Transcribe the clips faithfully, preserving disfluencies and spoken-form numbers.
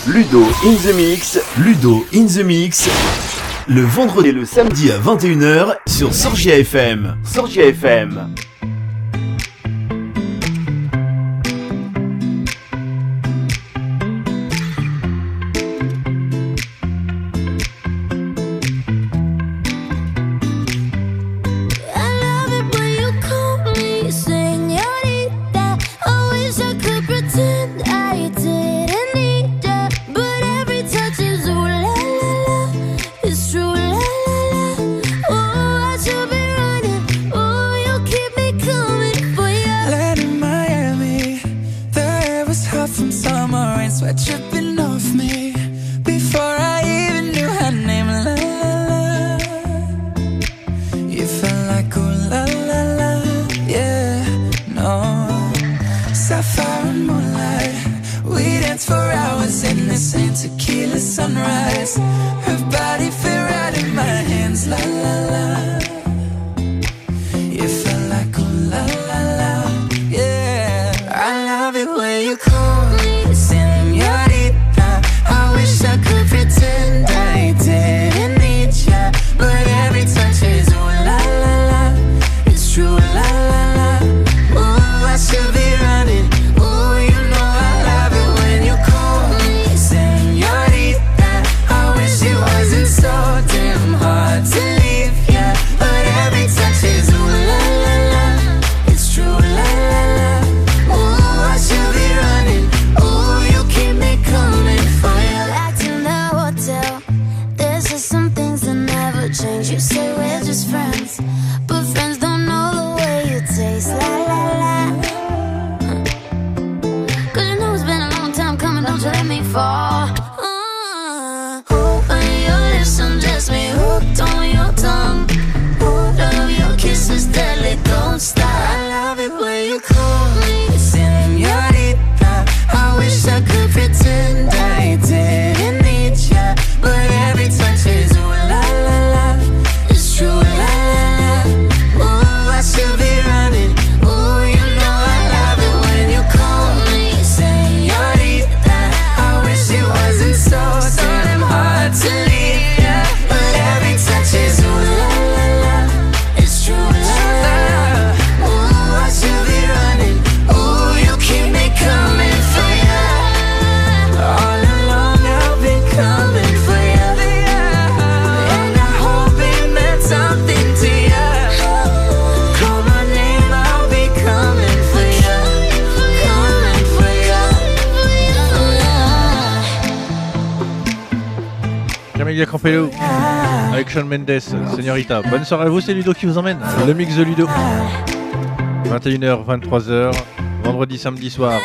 Ludo in the Mix, Ludo in the Mix, le vendredi et le samedi à vingt et une heures sur Sorgia F M. Sorgia F M. Campello avec Shawn Mendes, Señorita. Bonne soirée à vous, c'est Ludo qui vous emmène. Le mix de Ludo. vingt et une heures, vingt-trois heures, vendredi, samedi soir.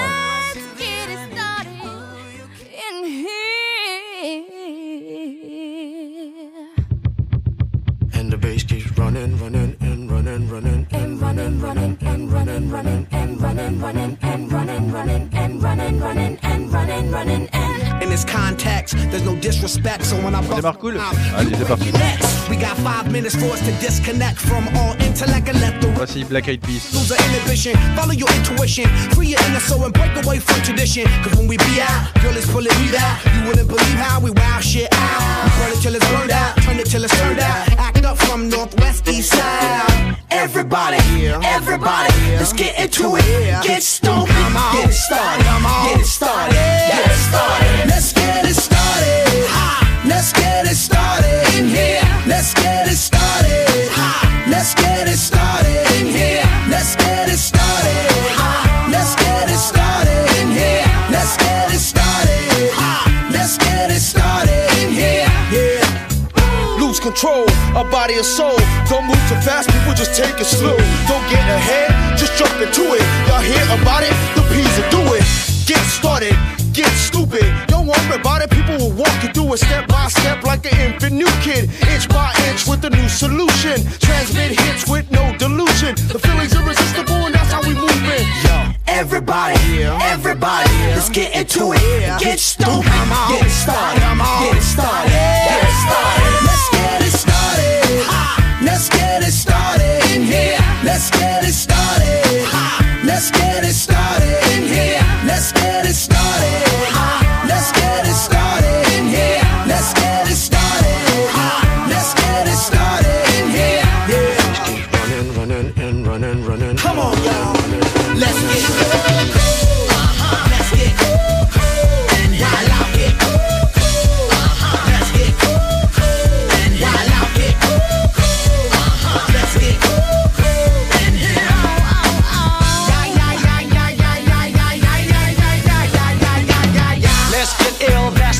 And the bass keeps running, running, and running, running, and running, running, and running, running, and running, running, and running, running, and running, running, and running, running, and in this context, there's no disrespect, so when I bust out, allez, c'est parti. We got five minutes for us to disconnect from all intellect and let the voici Black Eyed Peas. Lose the inhibition, follow your intuition, free your inner soul and break away from tradition. Cause when we be out, girl, it's pulling me out. You wouldn't believe how we wow shit out. We burn it till it's burned out, turn it till it's turned out. Act up from northwest, east side. Everybody, everybody, let's get into it. Get stoked, get it started, get it started, get it started. Let's get it started. Let's get it started in here. Let's get it started. Let's get it started in here. Let's get it started. Let's get it started in here. Let's get it started. Let's get it started in here. Yeah. Lose control, a body and soul. Don't move too fast, people just take it slow. Don't get ahead, just jump into it. Y'all hear about it? The P's will do it. Get started, get stupid. Don't worry about it, people will walk you through it step by step like an infant new kid. Inch by inch with a new solution. Transmit hits with no delusion. The feeling's irresistible and that's how we move it. Yo, everybody, everybody, let's get into it. Get stupid, get it started, get it started, get it started. Let's get it started. Let's get it started in here. Let's get it started. Let's get it started in here. Let's get it started. Let's get it started.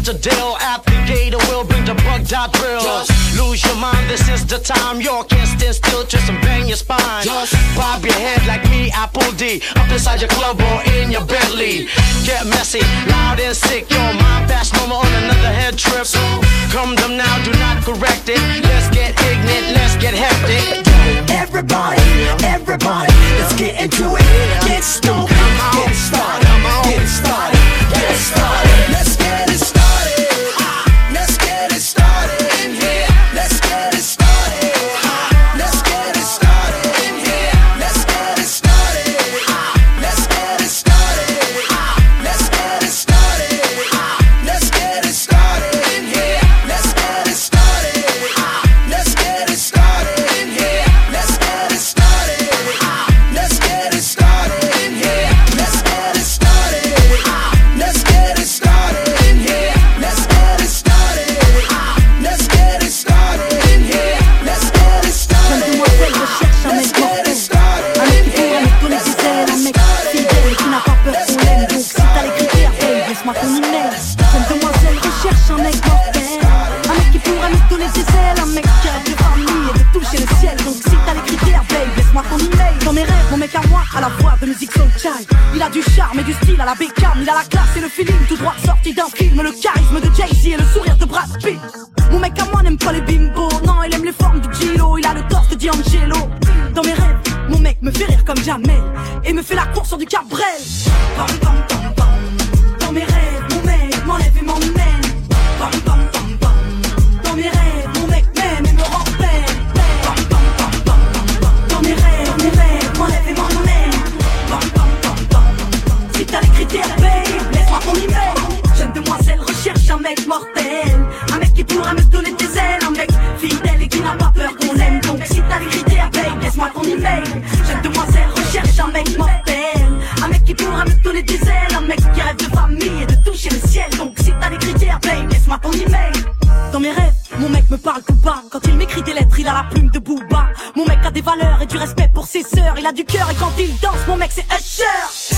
the deal. At the gate, we'll bring the bug dot drill. Just lose your mind, this is the time. You can't stand still, twist and bang your spine. Just bob your head like me, Apple D. Up inside your club or in your Bentley. Get messy, loud and sick. Your mind fast, no more on another head trip. So come them now, do not correct it. Let's get ignorant, let's get hectic. Everybody, everybody, let's get into it. Get stoked, get it started, get it started, get it started. Let's get it started. Let's get it started in here. Let's get it started. Let's get it started in here. Let's get it started. Let's get it started. Let's get it started. Let's get it started in here. Let's get it started. Let's get it started in here. Let's get it started. Let's get it started in here. Let's get it started. Let's get it started in here. Let's get it started. Let's get it started in here. Let's get it started. Jeune demoiselle recherche un mec mortel, un mec qui pourra me donner des ailes, un mec fidèle et qui n'a pas peur qu'on l'aime. Donc si t'as les critères, babe, laisse-moi ton email. Jeune demoiselle recherche un mec mortel, un mec qui pourra me donner des ailes, un mec qui rêve de famille et de toucher le ciel. Donc si t'as les critères, babe, laisse-moi ton email. Dans mes rêves, mon mec à moi, à la voix de musique soul child. Il a du charme et du style à la Beckham, il a la classe et le feeling tout droit sorti d'un film. Le charisme de Jay-Z et le sourire de Brad Pitt. Mon mec à moi n'aime pas les bimbos, non il aime les formes du Gilo, il a le torse de D'Angelo. Dans mes rêves, mon mec me fait rire comme jamais et me fait la course sur du Cabrel. Bam, bam, bam, bam. Dans mes rêves, mon mec m'enlève et m'emmène. Bam, bam, bam, bam. Dans mes rêves, mon mec m'aime et me rappelle. Bam, bam, bam, bam. Dans mes rêves, mes rêves m'enlève et m'emmène. Bam, bam, bam, bam. Si t'as les critères, babe, laisse-moi ton email. Jeune demoiselle recherche un mec mortel, un mec qui pourra me donner des ailes, un mec fidèle et qui n'a pas peur qu'on l'aime. Donc si t'as les critères, babe, laisse-moi ton email. Jeune demoiselle recherche un mec mortel, un mec qui pourra me donner des ailes, un mec qui rêve de famille et de toucher le ciel. Donc si t'as les critères, babe, laisse-moi ton email. Dans mes rêves, mon mec me parle tout bas. Quand il m'écrit des lettres, il a la plume de Booba. Mon mec a des valeurs et du respect pour ses sœurs. Il a du cœur et quand il danse, mon mec c'est Usher.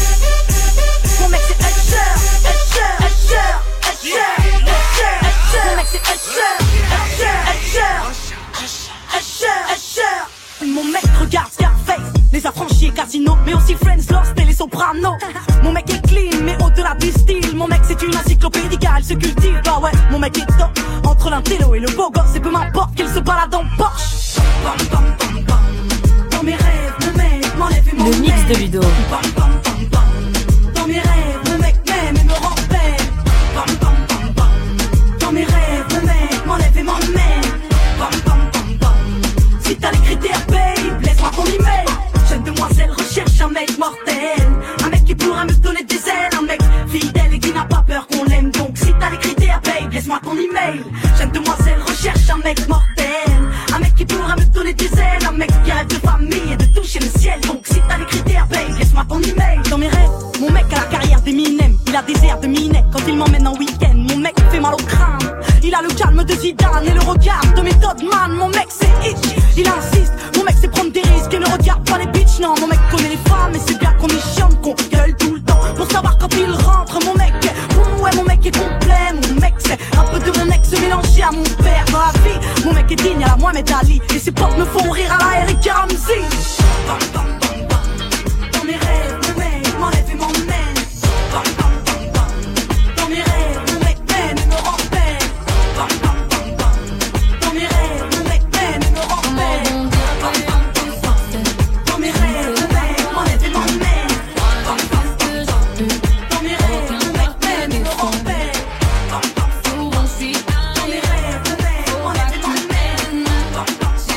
Mon mec c'est Usher, Usher, Usher, Usher, Usher, Usher. Mon mec c'est Usher, Usher, Usher, Usher, Usher. Mon mec regarde Scarface, les affranchis et Casino, mais aussi Friends, Lost et les Sopranos. Mon mec est clean, mais au-delà du style, mon mec c'est une encyclopédie car elle se cultive. Bah ouais, mon mec est top, entre l'intello et le beau gosse, et peu m'importe qu'il se balade en Porsche. Bam, bam, bam, bam. Dans mes rêves, mon mec m'enlève et m'emmène. Le mix de Ludo. Bam, bam, bam, bam. Dans mes rêves, mon mec m'aime et me rappelle. Bam, bam, bam, bam. Dans mes rêves, mon mec m'enlève et m'emmène. Bam, bam, bam, bam. Si t'as les critères, babe, laisse-moi ton email. Jeune demoiselle recherche un mec mortel, un mec qui pourra me donner des ailes, un mec fidèle et qui n'a pas peur qu'on l'aime. Donc si t'as les critères, babe, laisse-moi ton email. Jeune demoiselle recherche un mec mortel, un mec qui pourra me donner des ailes, un mec qui rêve de famille et de toucher le ciel. Donc si t'as les critères, babe, laisse-moi ton email. Dans mes rêves, mon mec a la carrière d'Eminem, il a des airs de Minet quand il m'emmène en week-end. Mon mec fait mal au crâne, il a le calme de Zidane et le regard de Method Man. Mon mec c'est itch, il insiste, mon mec c'est prendre des risques et ne regarde pas les bitches. Non, mon mec connaît les femmes et c'est bien qu'on y chante, qu'on gueule tout le temps pour savoir quand il rentre. Mon mec, mmh, ouais mon mec est complet, mon mec c'est un peu de mon ex mélangé à mon père dans la vie. Mon mec est digne à la Mohamed Ali et ses potes me font rire à la Eric Ramsey. Bam, bam, bam, bam. Dans mes rêves, mon mec m'enlève et m'emmène. Bam, bam, bam, bam. Dans mes rêves, mon mec m'aime et me rappelle. Bam, bam, bam, bam. Dans mes rêves, mon mec m'aime et me rappelle. Bam, bam, bam, bam. Dans mes rêves, mon mec m'enlève et m'emmène. Bam, bam, bam, bam. Dans mes rêves, mon mec m'aime et me rappelle. Bam, bam, bam, bam. Dans mes rêves, mon mec m'enlève et m'emmène. Bam, bam, bam, bam.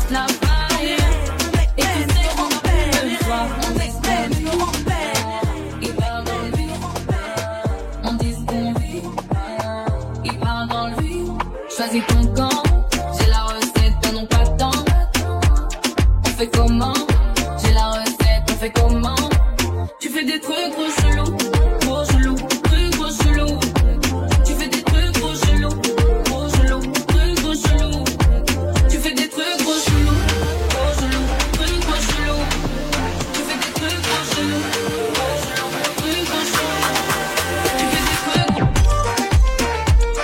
Choisis ton camp, j'ai la recette, donnons pas de temps. On fait comment? J'ai la recette, on fait comment? Tu fais des trucs trop chelous, trop chelous, trucs trop chelous. Tu fais des trucs trop chelous, trop chelous, trucs trop chelous. Tu fais des trucs trop chelous, trop chelous, trucs trop chelous. Tu fais des trucs trop chelous, trop chelous, trucs trop chelous. Tu fais des trucs.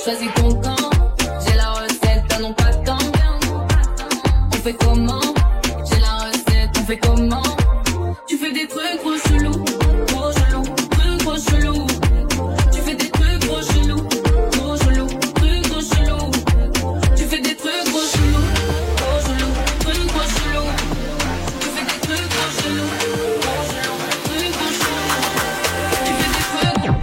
choisis ton camp. J'ai la recette, t'as non pas de temps. On fait comment? J'ai la recette, on fait comment? Tu fais des trucs trop chelous, trop chelous, trucs trop chelous. Tu fais des trucs trop chelous, trop chelous, trucs trop chelous. Tu fais des trucs trop chelous, trop chelous, trucs trop chelous. Tu fais des trucs trop chelous, trop chelous, trucs trop chelous. Tu fais des trucs trop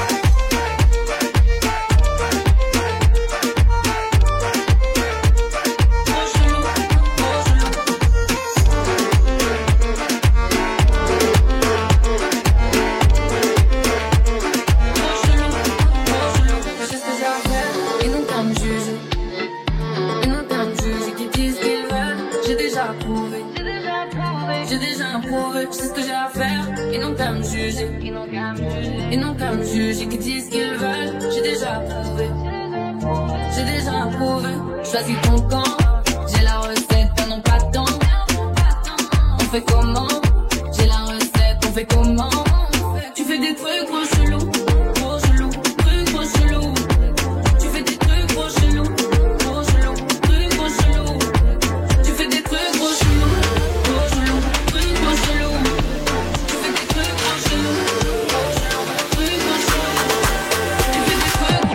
je sais ce que j'ai à faire, ils n'ont qu'à me juger. Ils n'ont qu'à me juger. Ils n'ont qu'à me juger, qui disent ce qu'ils veulent. J'ai déjà prouvé. J'ai déjà prouvé. Choisis ton camp. J'ai la recette, t'en ont pas de temps. On fait comment? J'ai la recette, on fait comment? Tu fais des trucs trop chelous, trop chelous, trucs trop chelous. Tu fais des trucs trop chelous, trop chelous, trucs trop chelous. Tu fais des trucs trop chelous, trop chelous, trucs trop chelous. Tu fais des trucs trop chelous, trop chelous, trucs trop chelous. Tu fais des trucs.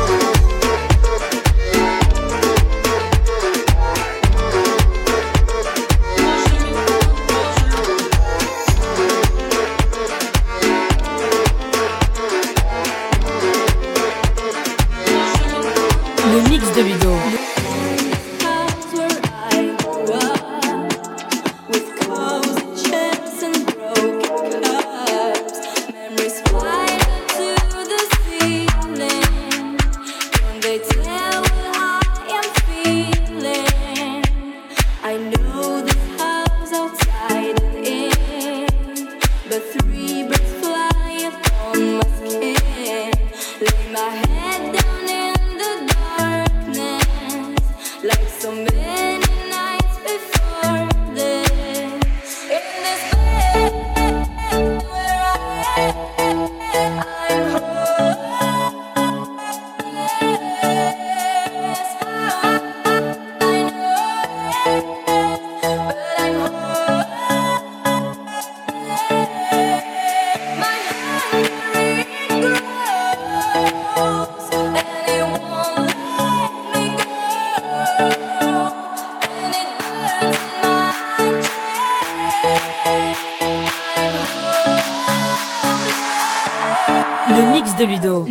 Le mix de Ludo. Le mix de Ludo.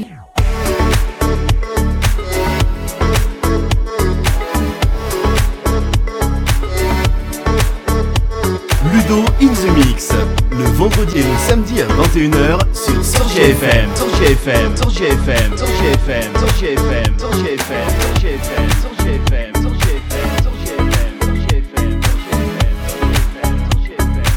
Ludo in the Mix, le vendredi et le samedi à vingt et une heures sur Sorgia F M. Sorgia F M, Sorgia F M, Sorgia F M, Sorgia F M, Sorgia F M, Sorgia F M, Sorgia F M, Sorgia F M, Sorgia F M, Sorgia F M, Sorgia F M, Sorgia F M.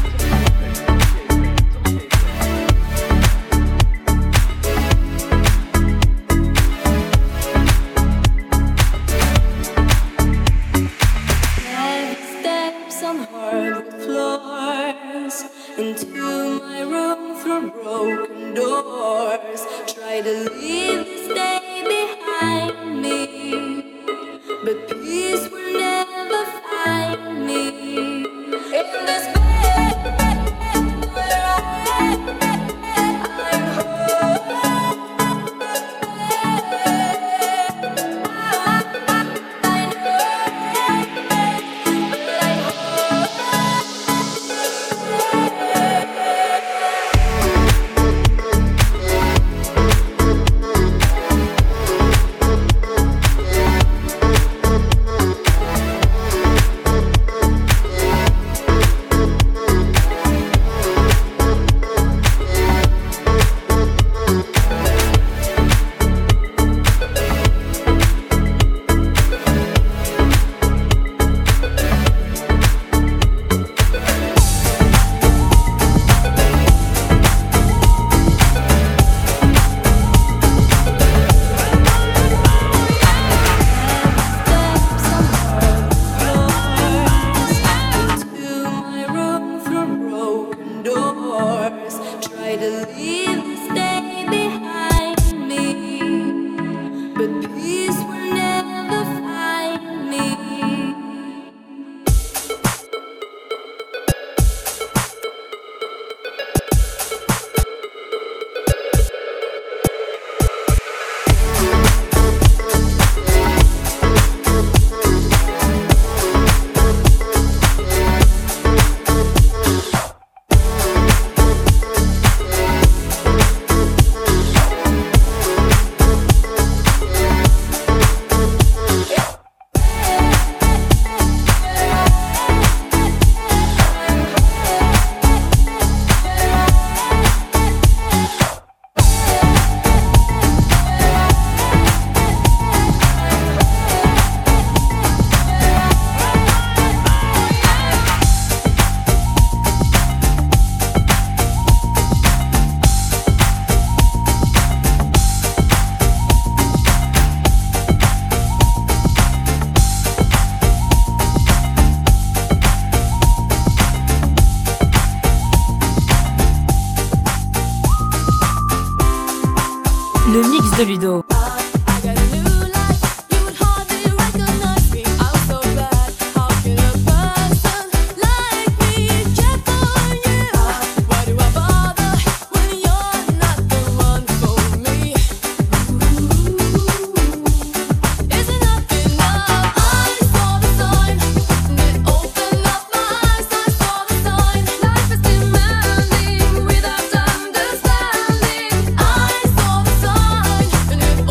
Into my room through broken doors. Try to leave this day behind me. de Ludo. Without understanding, I saw the sign, and it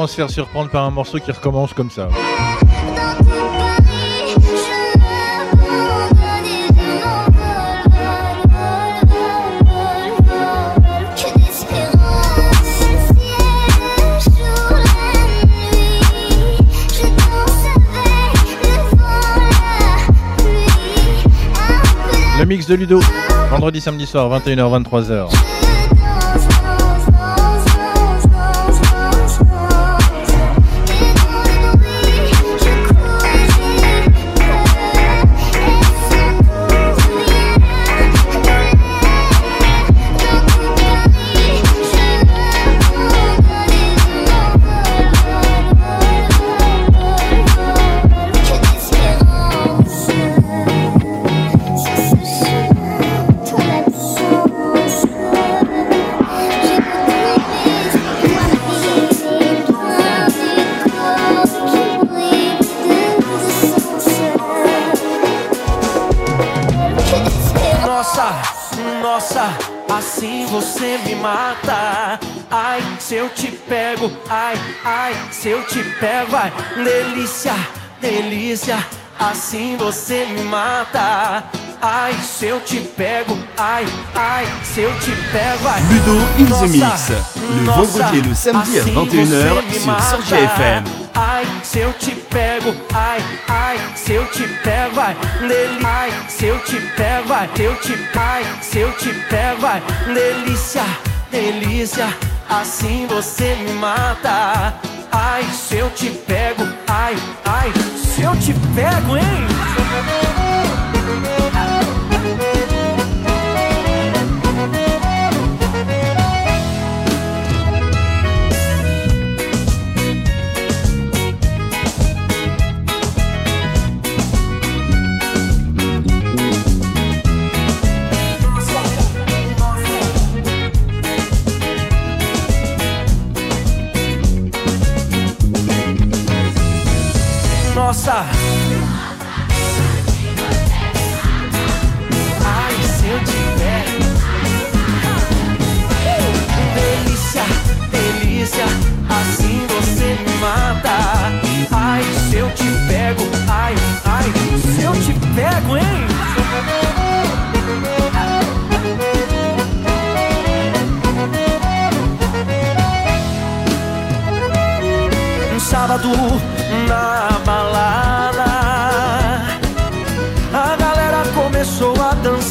se faire surprendre par un morceau qui recommence comme ça. Le mix de Ludo, vendredi, samedi soir, vingt et une heures, vingt-trois heures. Assim você me mata. Ai, se eu te pego. Ai, ai, se eu te pego. Ai, delícia, delícia. Assim você me mata. Ai, se eu te pego. Ai, ai, se eu te pego. Ai, Ludo in the Mix, le vendredi et le samedi à vingt et une heures sur Sorgia F M. Ai, se eu te pego, ai, ai, se eu te pego, vai, dele, ai, se eu te pego, vai, se eu te, ai, se eu te pego, vai, delícia, delícia, assim você me mata. Ai, se eu te pego, ai, ai, se eu te pego, hein? Nossa, ai, se eu te pego, delícia, delícia, assim você me mata. Ai, se eu te pego, ai, ai, se eu te pego, hein? Um sábado na balada, a galera começou a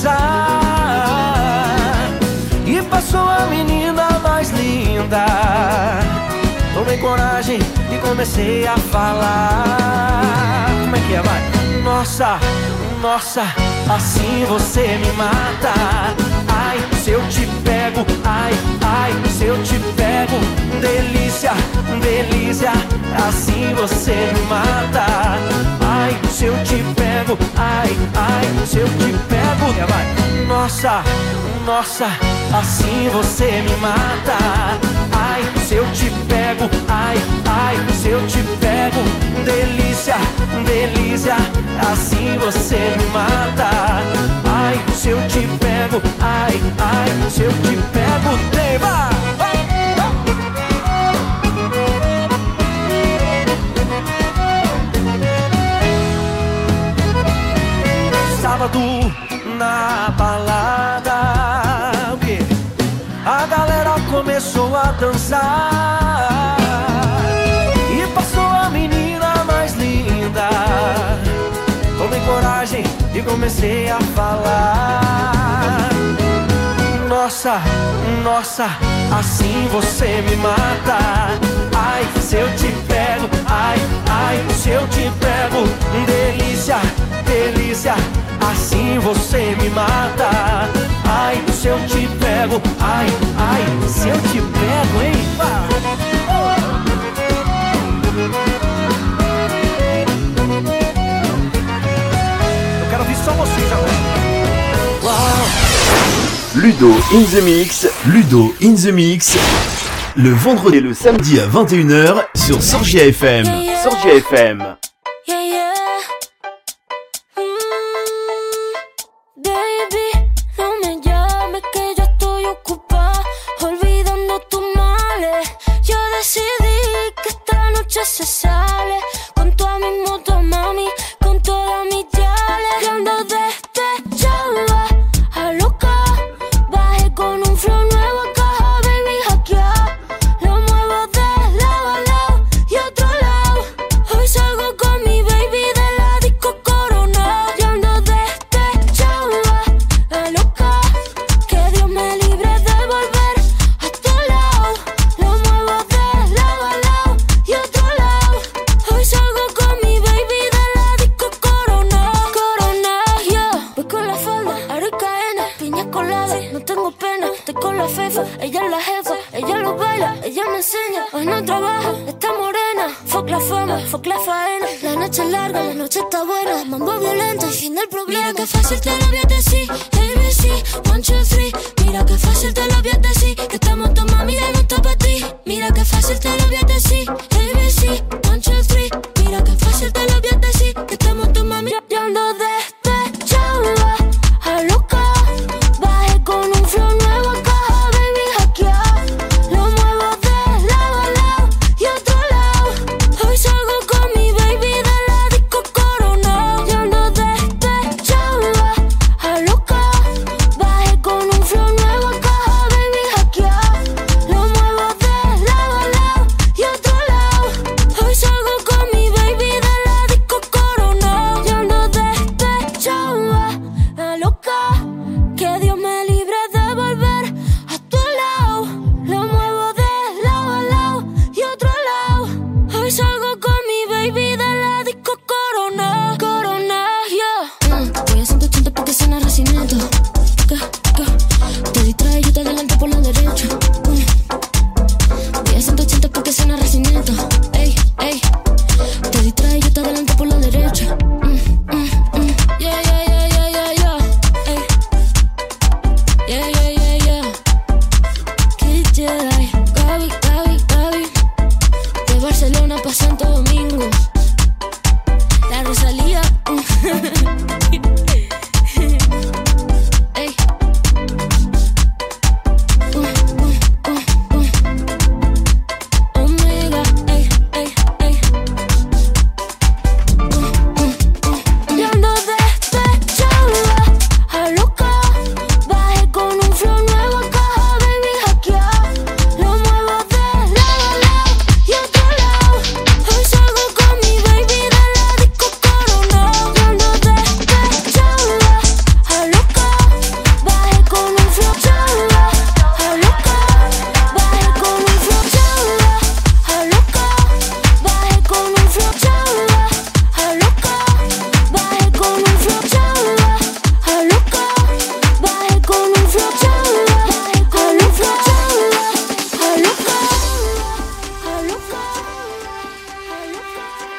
dançar e passou a menina mais linda. Tomei coragem e comecei a falar. Como é que é, vai? Nossa, nossa, assim você me mata. Ai, se eu te pego, ai, ai, se eu te pego, delícia, delícia, assim você me mata. Ai, se eu te pego, ai, ai, se eu te pego, vai. Nossa, nossa, assim você me mata. Ai, se eu te pego, ai, ai, se eu te pego, delícia, delícia, assim você me mata. Ai, se eu te pego, ai, ai, se eu te pego, tema. Sábado na balada, o quê? A galera começou a dançar e passou a menina mais linda. Tomei coragem e comecei a falar. Nossa, nossa, assim você me mata. Ai, se eu te pego, ai, ai, se eu te pego, delícia, delícia, assim você me mata. Ai, se eu te pego, ai, ai, se eu te pego, hein? Eu quero ouvir só vocês agora. Uau. Ludo in the Mix, Ludo in the Mix, le vendredi et le samedi à vingt et une heures sur Sorgia F M. Sorgia F M. Yeah, yeah. Mm, baby, no me llames que yo estoy ocupada, olvidando tus males. Yo decidí que esta tengo pena. Estoy con la fefa, ella es la jefa. Ella lo baila, ella me enseña. Hoy no trabaja, está morena. Fuck la fama, fuck la faena. La noche es larga, la noche está buena. Mambo violento y fin del problema. Mira que fácil te lo voy a decir. A B C, one, two, three. Mira que fácil te lo voy a decir. Que estamos tu mami, ya no está para ti. Mira que fácil te lo voy a decir. A B C, one, two, three. Mira que fácil te lo voy a decir. Que estamos tu mami, ya ando despechada. A loca, bajé con un flow nuevo a caja, baby, hackeado. Lo muevo de lado a lado y otro lado. Hoy salgo con mi baby de la disco Corona. Yo ando despechada, a loca, bajé con un flow nuevo a caja, baby, hackeado. Lo muevo de lado a lado y otro lado. Hoy salgo con mi baby de la disco Corona. Yo ando despechada, a loca. Que Dios me libre de volver a tu lado. Lo muevo de lado a lado y otro lado. Hoy salgo con mi baby de la disco Corona. Corona, yeah. Mm, voy a ciento ochenta porque suena racimiento. ¿Qué? ¿Qué? Te distrae, yo te adelanto por la derecha. Mm. Voy a ciento ochenta porque suena racimiento. Ey, ey. Te distrae, yo te adelanto por la derecha. Mm, mm, mm. Yeah, yeah, yeah, yeah, yeah, yeah. Ey. Yeah, yeah, yeah, yeah. Kid Jedi, Gaby, Gaby, Gaby. De Barcelona pa' Santo Domingo. La Rosalía. Ey. Uh, uh, uh, uh. Omega, ey, ey, ey. Uh, uh, uh. Yo ando despechada, a loca. Bajé con un flow nuevo a caja, baby, hackeado. Lo muevo de lado a lado y otro lado. Hoy salgo con mi baby de la disco Corona. Yo ando despechada, a loca. Bajé con un flow chada, a loca. Bajé con un flow chada, a loca. Bajé con un flow chada, a loca. Bajé con un flow chada, a loca. Bajé con un flow chada, bajé con un flow chada, a loca, a loca, a loca.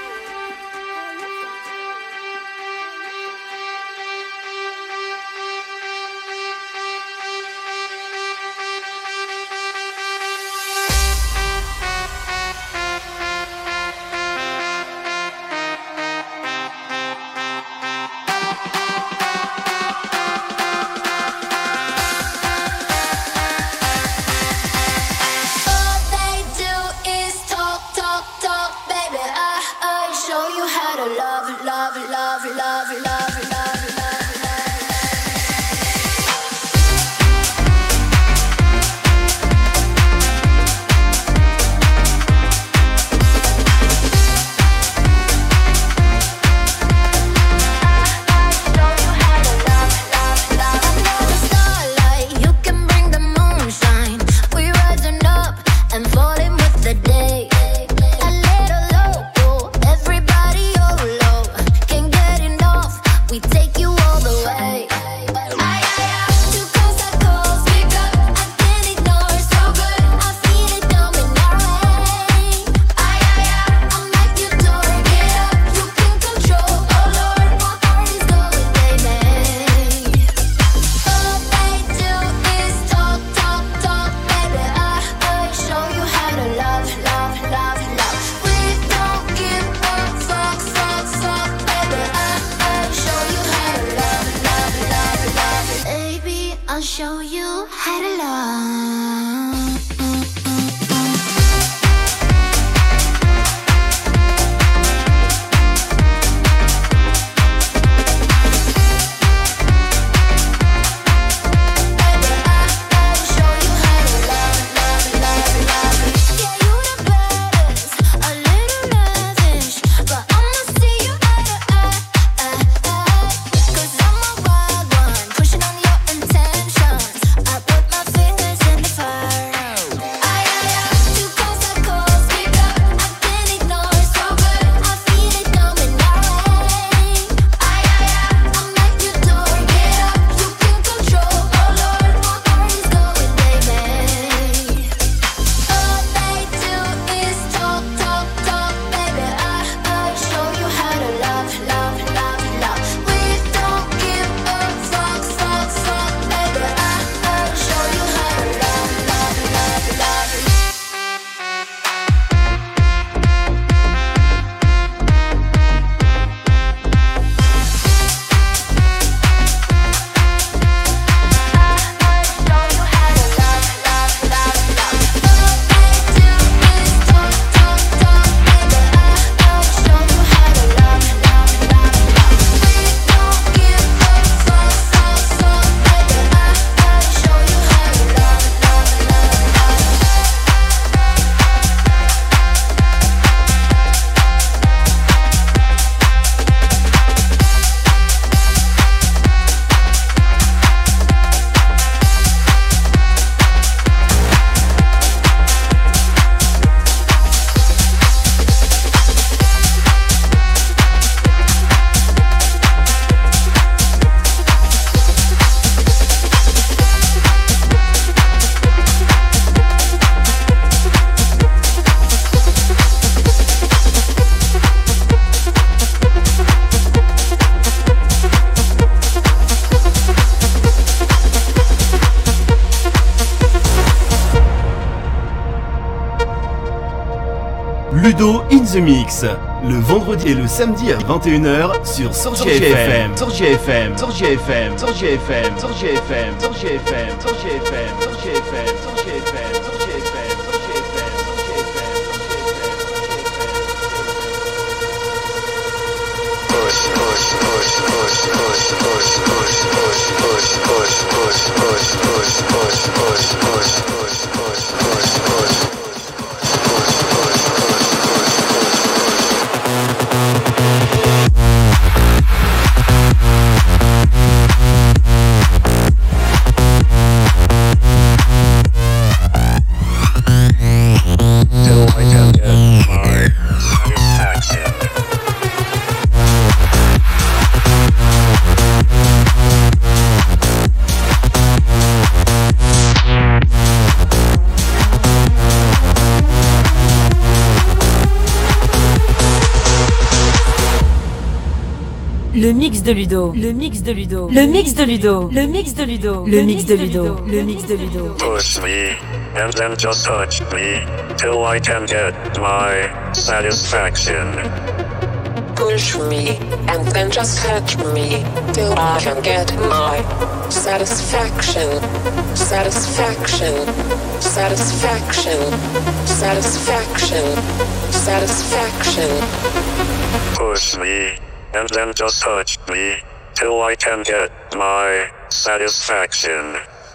All they do is talk, talk, talk, baby. I, I show you how to love, love, love, love, love, love, love. Starlight, you can bring the moonshine. We rising up and falling with the day. A little loco, everybody YOLO. Can't get enough, we take you all the way. Ay, ay, ay, too close, I call, speak up. I can't ignore, so good. I feel it coming our way. Ay, ay, ay, I'm like your door, get up. You can control, oh Lord, my heart is going, baby. All they do is talk, talk, talk, baby. I, I show you how to love, love, love, love. We don't give a fuck, fuck, fuck, baby. I, I show you how to love, love, love, love. Baby, I'll show you how to love. Pushing on your intentions, I put my fingers in the fire. Ludo in the Mix, le vendredi et le samedi à vingt et une heures sur Sorgia F M. Sorgia F M, Sorgia F M, Sorgia F M, Sorgia F M, Sorgia F M, Sorgia F M, Sorgia F M, Sorgia F M, Sorgia F M, Sorgia F M. Push, push, push, push, push, push, push, push, push, push, push, push, push, push, push, push, push, push, push, push. Le mix de Ludo, le mix de Ludo, le mix de Ludo, le mix de Ludo, le mix de Ludo, le mix de Ludo. Push me, and then just touch me, till I can get my satisfaction. Push me, and then just touch me, till I can get my satisfaction, satisfaction, satisfaction, satisfaction, satisfaction. Push me, and then just touch me, till I can get my satisfaction.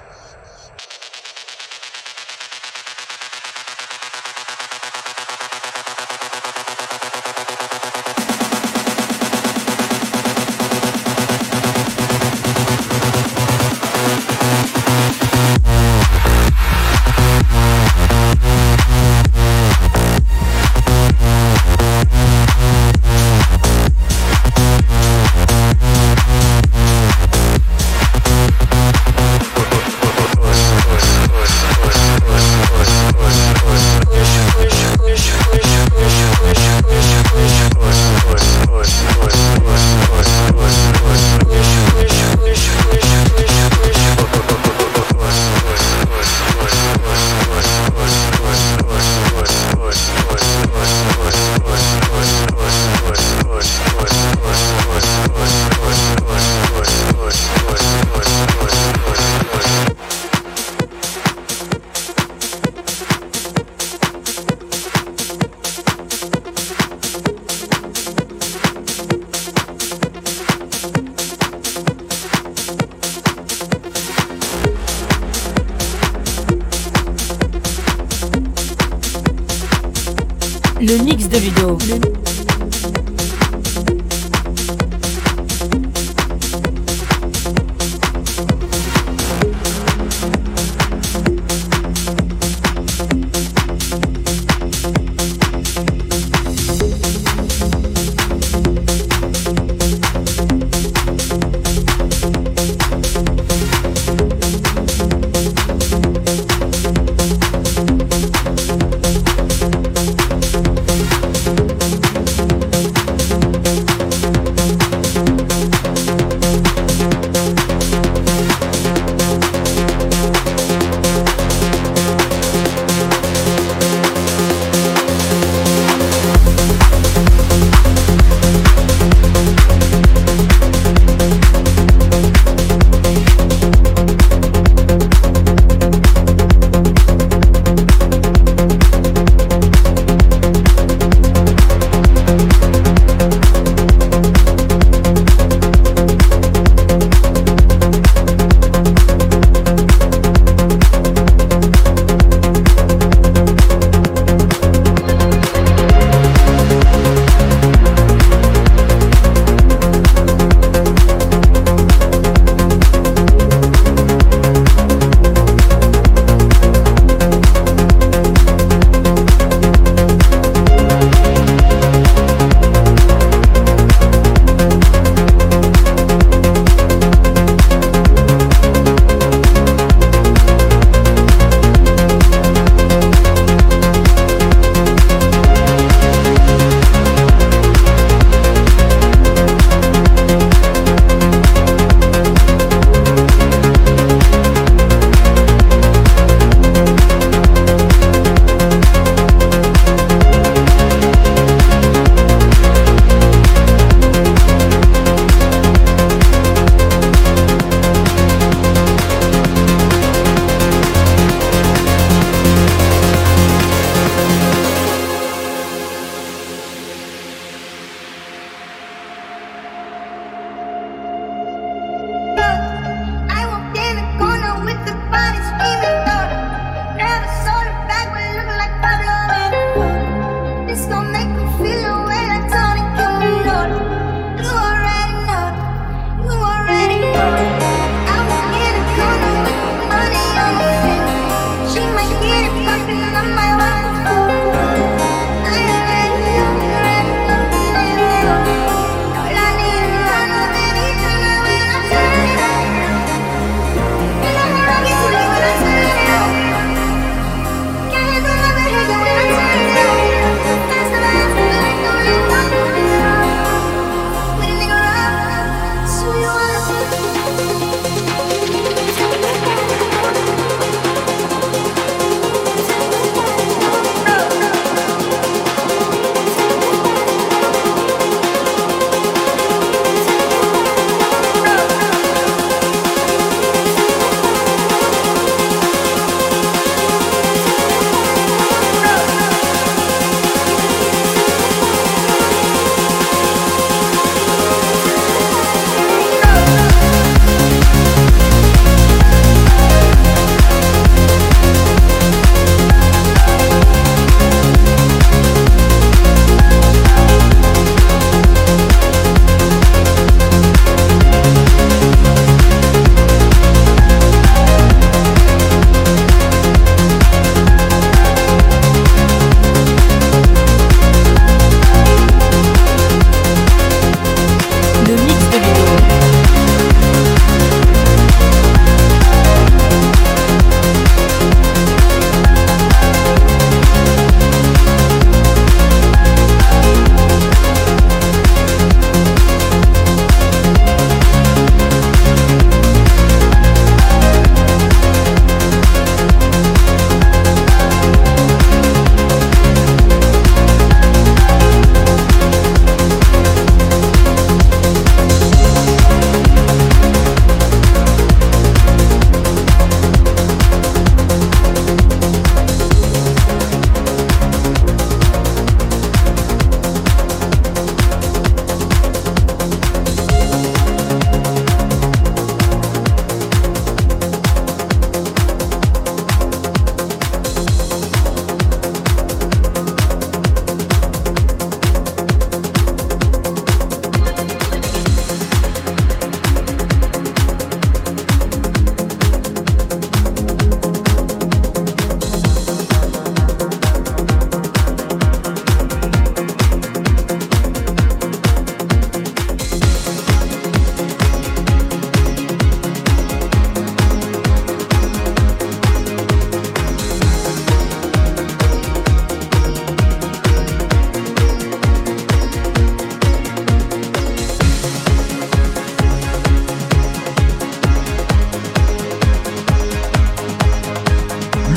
Le mix de Ludo. Le...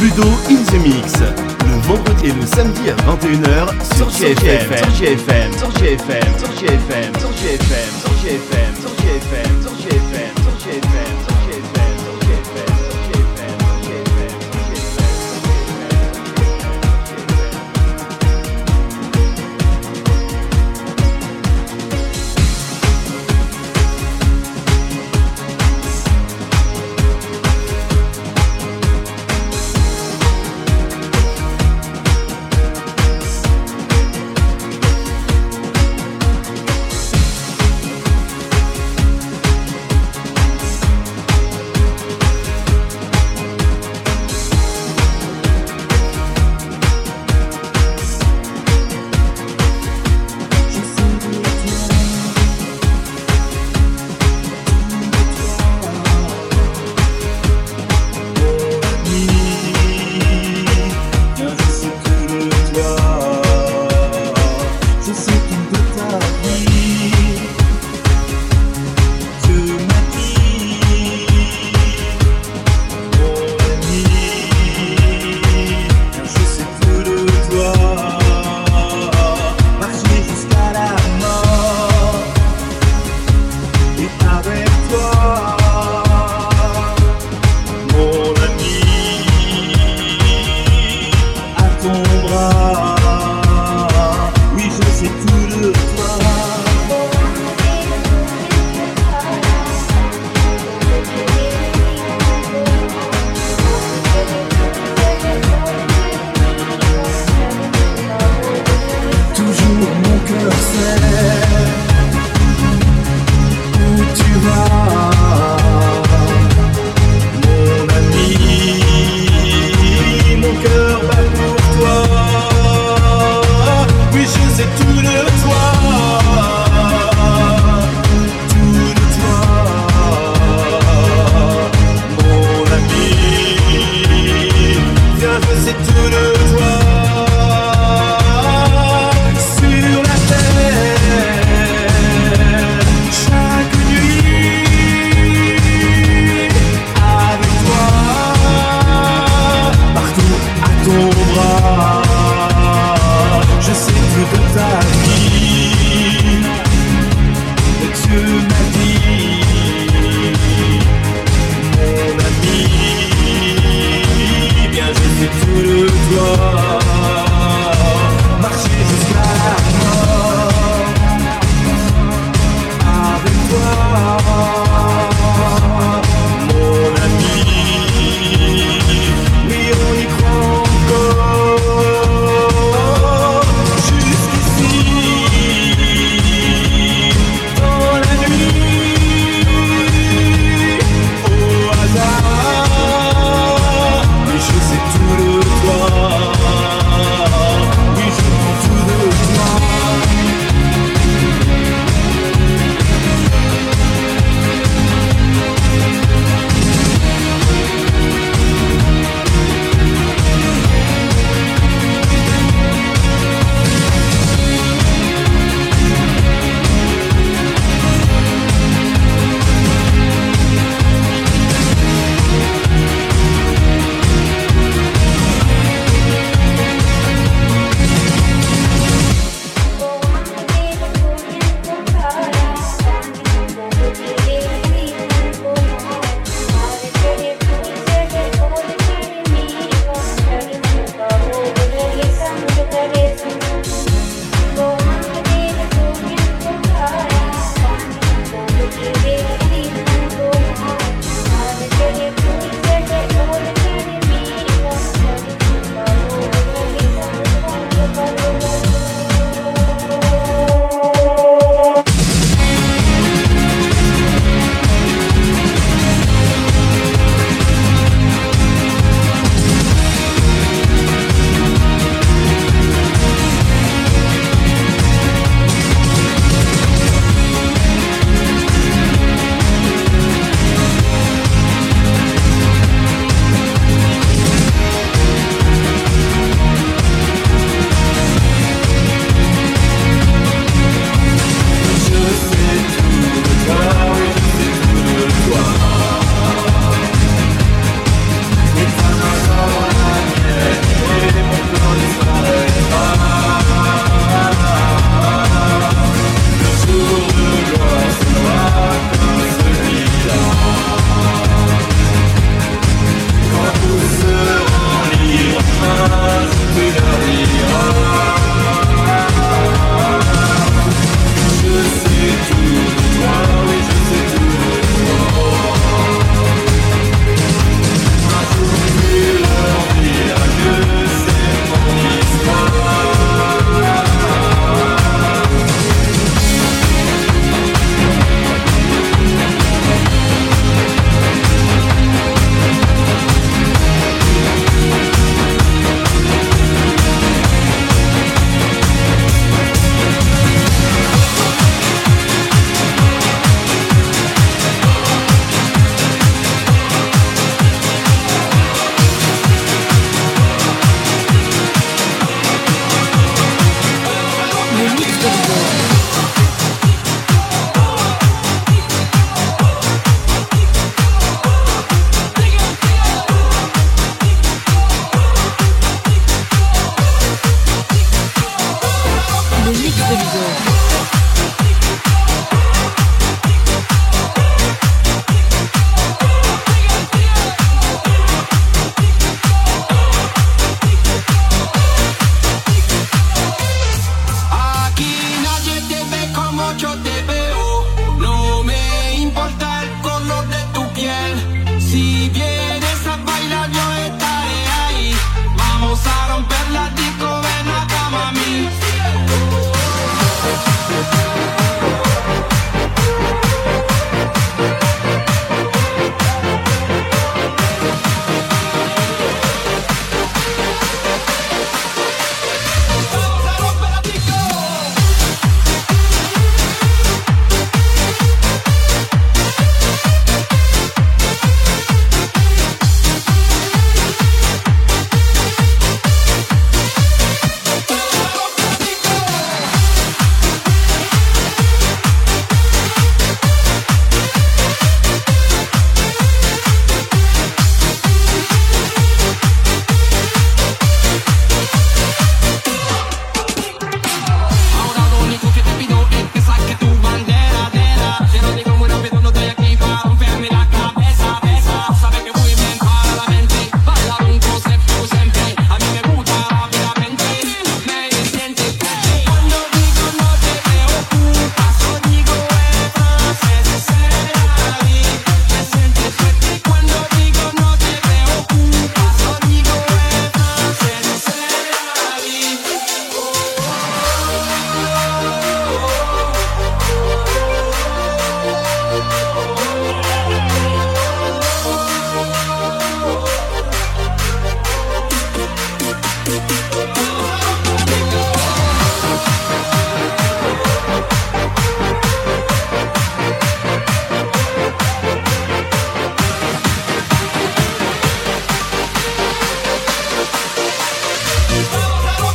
Ludo in the Mix. Le vendredi et le samedi à vingt et une heures sur J F M, sur J F M, sur J F M, sur J F M, sur J F M, sur J F M, sur J F M, sur J F M, sur J F M, sur J F M, sur J F M.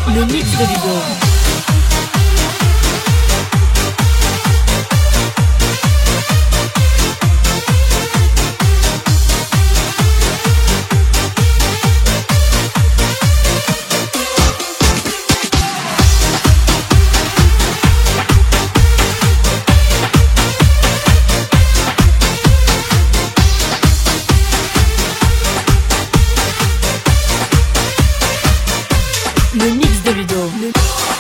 Le mix de Ludo. Le mix de Ludo. Le...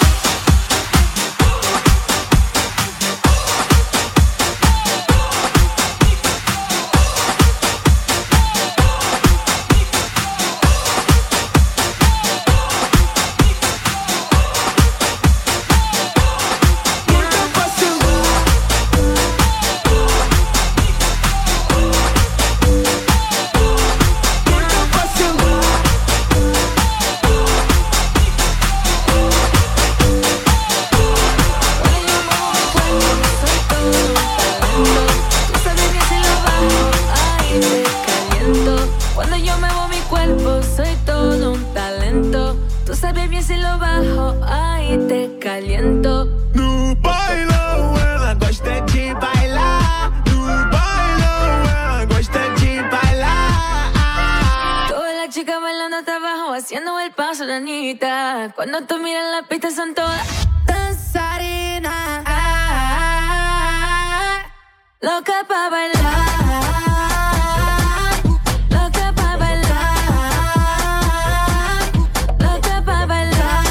Cuando tú miras la pista son todas danzarinas, loca pa' bailar, loca pa' bailar, loca pa' bailar.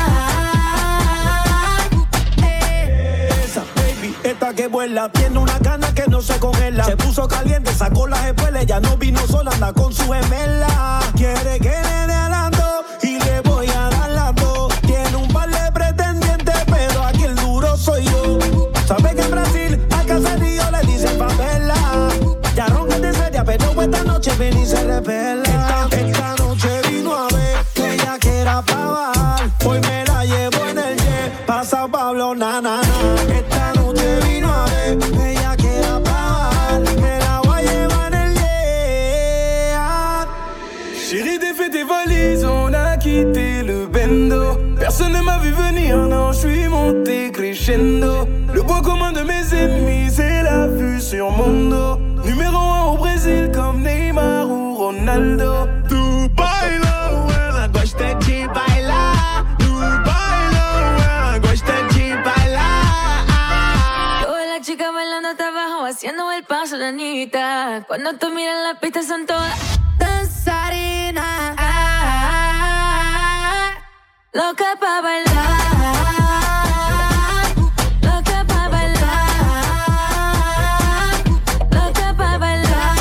Esa baby, esta que vuela, tiene una gana que no se congela. Se puso caliente, sacó las espuelas, ya no vino sola, anda con su gemela. Quiere que le dé alando y le voy a dar las dos. Tiene un par de pretendientes, pero aquí el duro soy yo. Sabe que en Brasil a Caserío le dicen favela. Ya ronca de seria, pero esta noche ven y se revela. Esta, esta noche vino a ver que ella quiera pa' bajar. Hoy me la llevo en el jet, pasa Pablo, na, na, na. Esta noche vino a ver que ella quiera pa' bajar. Me la voy a llevar en el jet. Chérie, défais tes valises, on a quitté le bendo. Personne ne m'a vu venir, non, je suis monté crescendo. Le point commun de mes ennemis, c'est la vue sur mon dos. Numéro un au Brésil comme Neymar ou Ronaldo. Tu baila, ela gosta de bailar. Tu baila, ela gosta de bailar. Todas las chicas bailando hasta abajo, haciendo el paso de Anita. Cuando tú miras la pista son todas danzarinas, loca pa' bailar, loca pa' bailar, loca pa' bailar.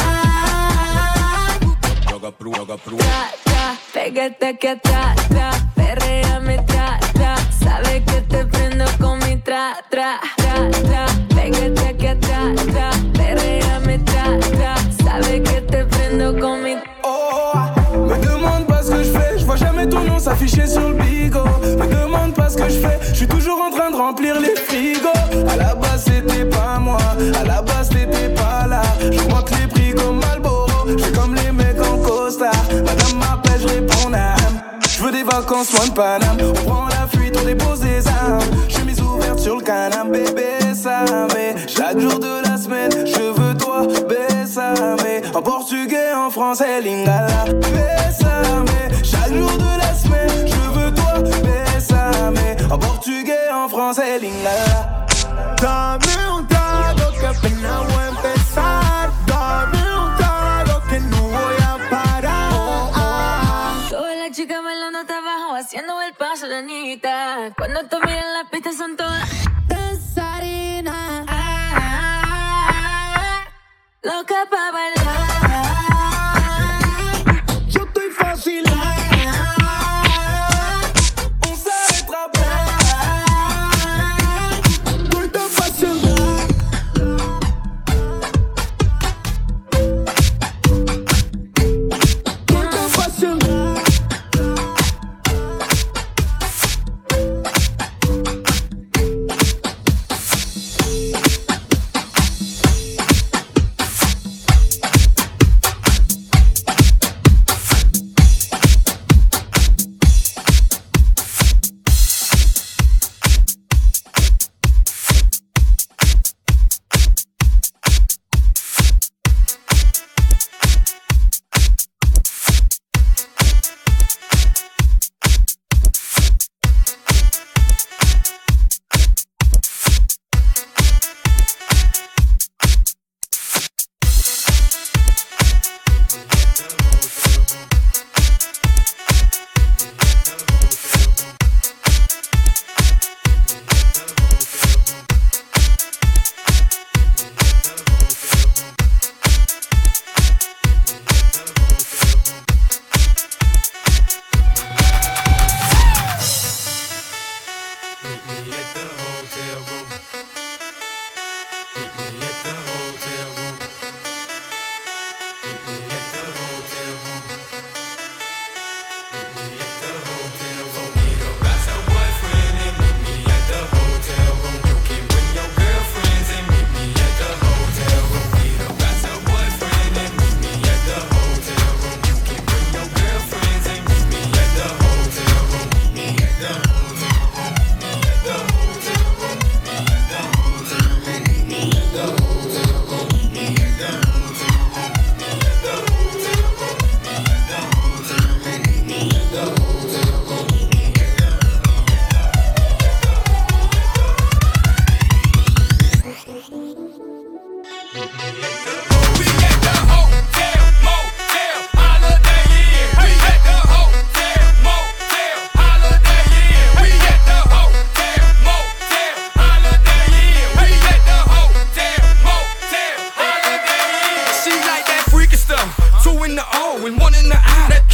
Tra, tra, pégate aquí atrás, tra, perréame, tra, tra. Sabes que te prendo con mi tra, tra, tra, tra. Pégate aquí atrás, tra, perréame, tra, tra. Sabes que te prendo con mi... Oh, me demande pas ce que je fais, je vois jamais ton nom s'afficher sur le bigot. Me demande pas ce que je fais, je suis toujours en train de remplir les frigos. À la base c'était pas moi, à la base t'étais pas là. J'augmente les prix comme Marlboro, j'fais comme les mecs en costard. Madame m'appelle, je réponds n'am. Je veux des vacances loin de Paname. On prend la fuite, on dépose des armes. Chemise ouverte sur le canapé, bébé ça mais chaque jour de la semaine, je veux toi, bésame. En portugais, en français, lingala. Bésame, chaque jour de la semaine, je veux toi, bésame. En portugais, en français, lingala. Dame un trago que apenas voy a empezar. Dame un trago que no voy a parar. Oh, oh. Todas las chicas bailando hasta abajo, haciendo el paso de Anita. Cuando tú miras la pista son todas danzarinas, loca pa' bailar. Yo estoy fácil. On s'arrêtera pas. Tú estás fácil. Tú estás fácil.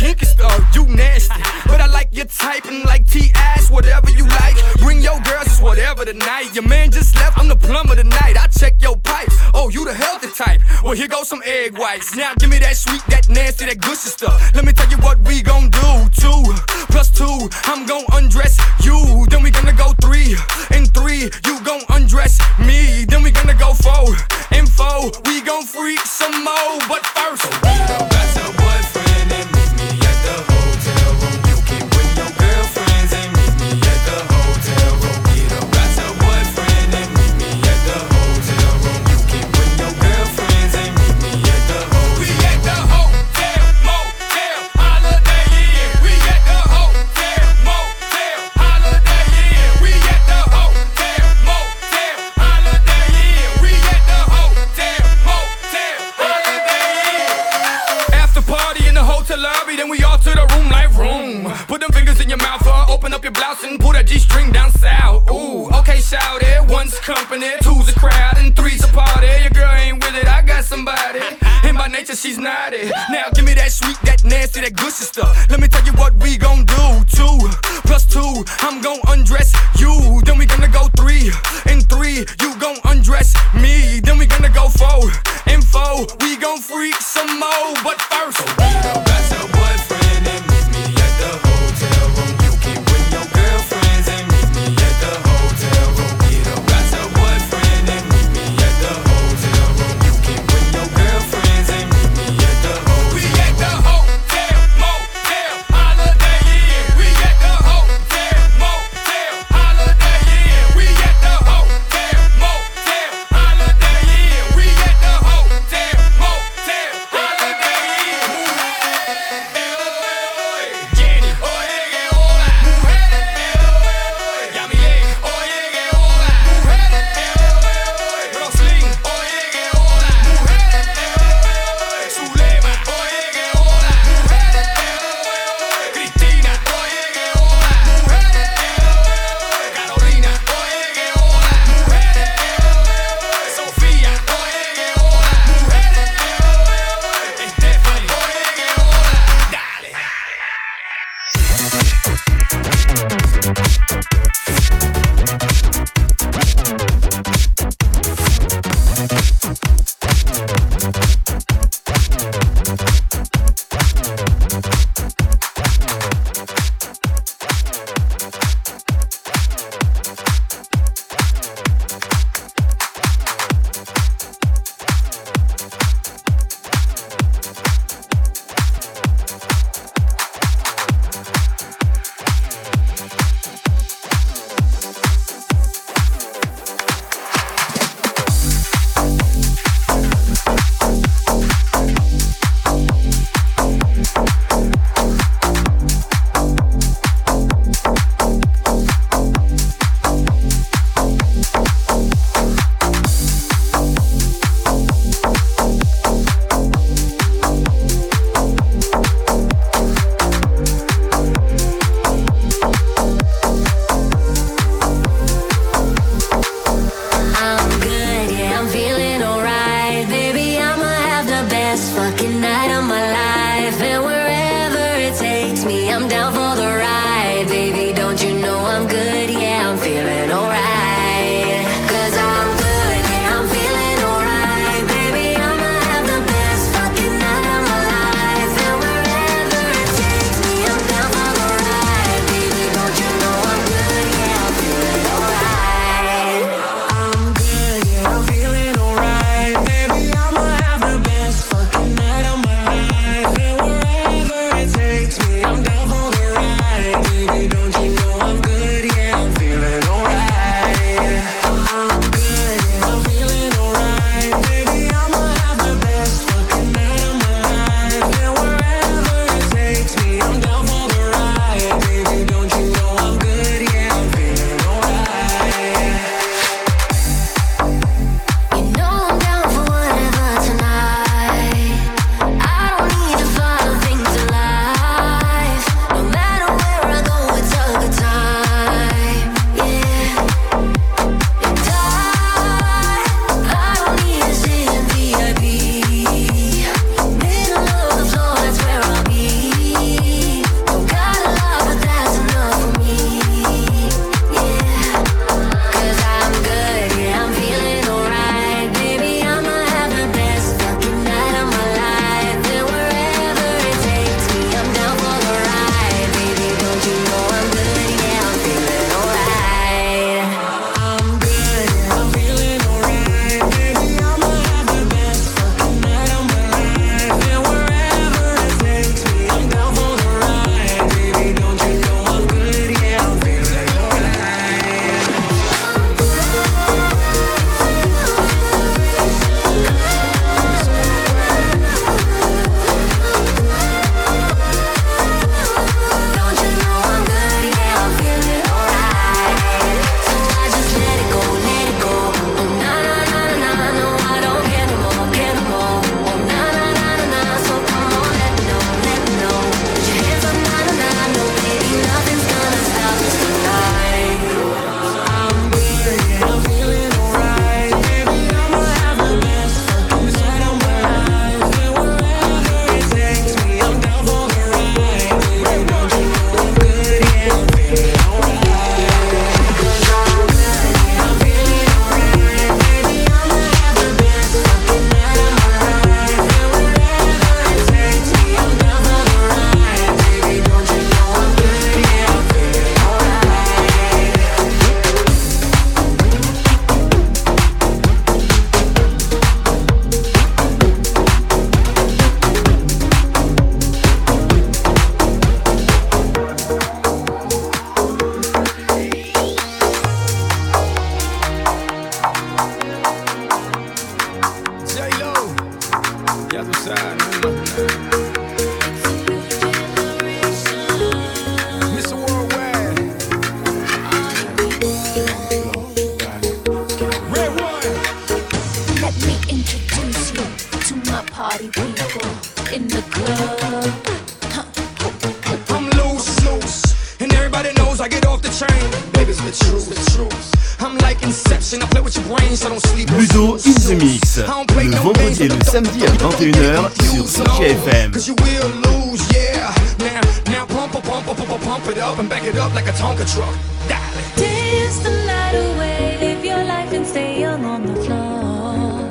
kinky stuff, you nasty. But I like your type and like T-ass, whatever you like. Bring your girls, it's whatever tonight. Your man just left, I'm the plumber tonight. I check your pipes, oh, you the healthy type. Well, here goes some egg whites. Now give me that sweet, that nasty, that gushy stuff. Let me tell you what we gon' do. Two plus two, I'm gon' undress you. Then we gonna go three and three, you gon' undress me. Then we gonna go four and four, we gon' freak some more. But first, that's your boyfriend and meet me at the hotel room. You can bring your girlfriends and meet me at the hotel room. Get up, that's your boyfriend and meet me at the hotel room. You can bring your girlfriends and meet me at the hotel. We at the hotel, motel, holiday inn. We at the hotel, motel, holiday inn. We at the hotel, motel, holiday inn. We at the hotel, motel, holiday inn. After party in the hotel lobby, then we all to the room like room. Put them fingers in your mouth, uh, open up your blouse and pull that G-string down south. Ooh, okay, shout it. One's company, two's a crowd, and three's a party. Your girl ain't with it, I got somebody. And by nature, she's naughty. Now give me that sweet, that nasty, that gushy stuff. Let me tell you what we gon' do. Two plus two, I'm gon' undress you. Then we gonna go three and three, you gon' undress me. Then we gonna go four and four, we gon' freak some more. But first, that's your boyfriend and meet me at the hotel room. You can bring your girlfriends and meet me at the hotel room. Get up, that's your boyfriend and meet me at the hotel room. You can bring your girlfriends and meet me at the hotel. We at the hotel, motel, holiday inn. We at the hotel, motel, holiday inn. We at the hotel, motel, holiday inn. We at the hotel, motel, holiday inn. Jenny, oye que hola, mujeres, Yamile, oye que hola, mujeres, Roslyn, oye que hola, mujeres, Zulema, oye que hola, mujeres, Cristina, oye que hola, mujeres, Carolina, oye que hola, mujeres, Sofía, oye que hola, mujeres, Stephanie, oye que hola, dale. I'm good, yeah, I'm feeling alright. Baby, I'ma have the best fucking night of my life. And wherever it takes me, I'm down for the ride. Baby, don't you know I'm good, yeah, I'm feeling alright. Cause I'm good, yeah, I'm feeling alright. Baby, I'ma have the best fucking night of my life. And wherever it takes me, I'm down for the ride. Baby, don't you know I'm good, yeah, I'm feeling alright. I'm good, yeah, I'm feeling alright. Baby, I'ma have the best fucking night of my life. And wherever it takes me, I'm down for the ride. attention, I play with your brain, so don't sleep. Ludo in the Mix, le vendredi et le samedi à vingt et une heures sur Sortie F M. Cause you will lose, yeah. Now, now pump, pump, pump, pump, pump it up and back it up like a Tonka truck. Dance the night away, live your life and stay young on the floor.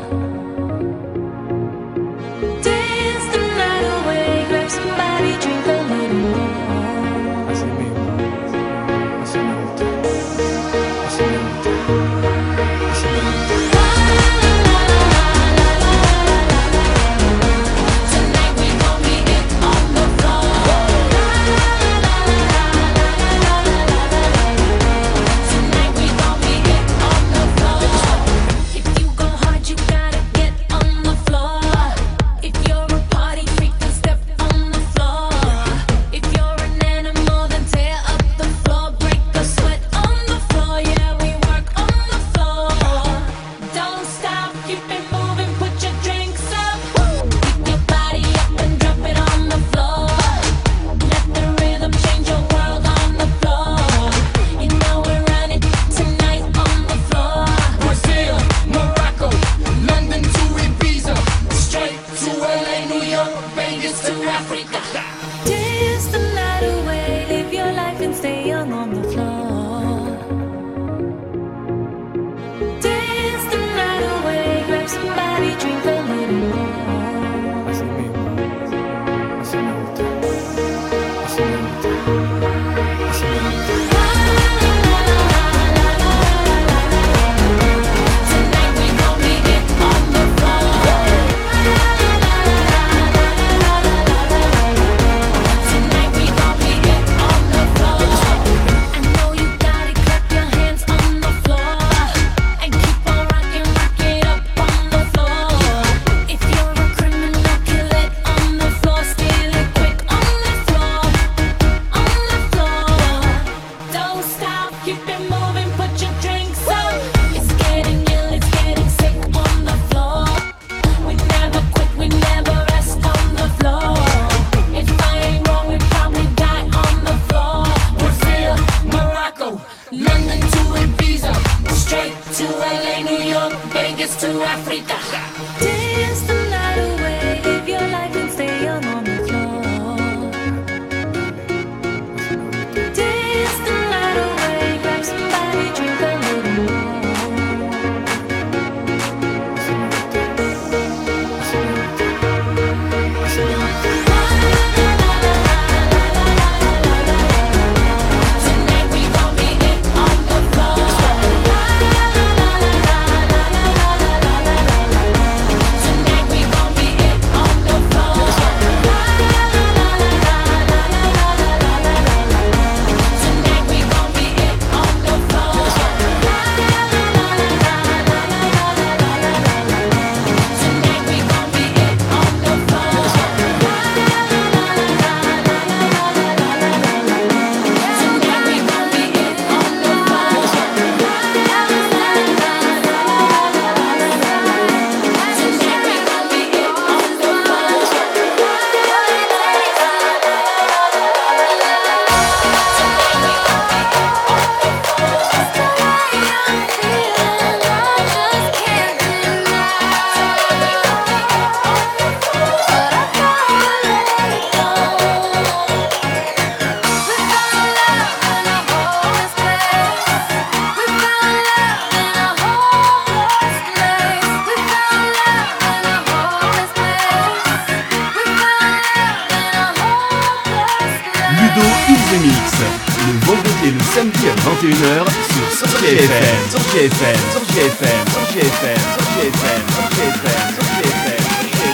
Dance the night away, grab somebody, drink a little more. Samedi à vingt et une heures sur Sortie F M. Sortie F M. Sortie F M. Sortie F M. Sortie F M. Sortie F M. Sortie F M.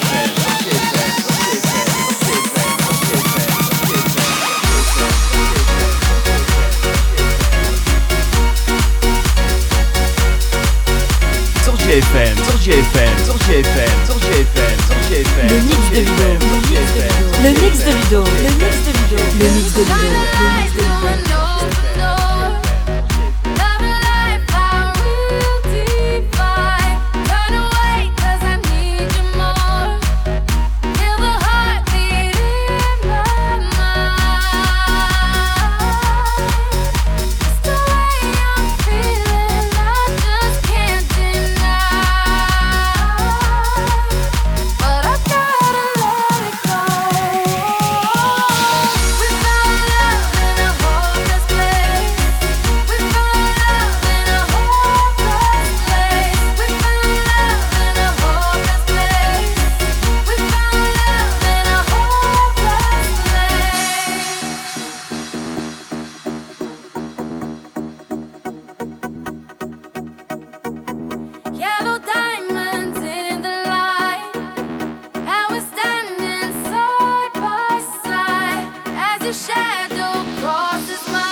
Sortie F M, Sortie F M, Sortie F M, Sortie F M, Sortie F M. Le mix de Ludo, le mix de Ludo, le mix de Ludo, le mix de Ludo, le mix de Ludo. Can't a shadow crosses my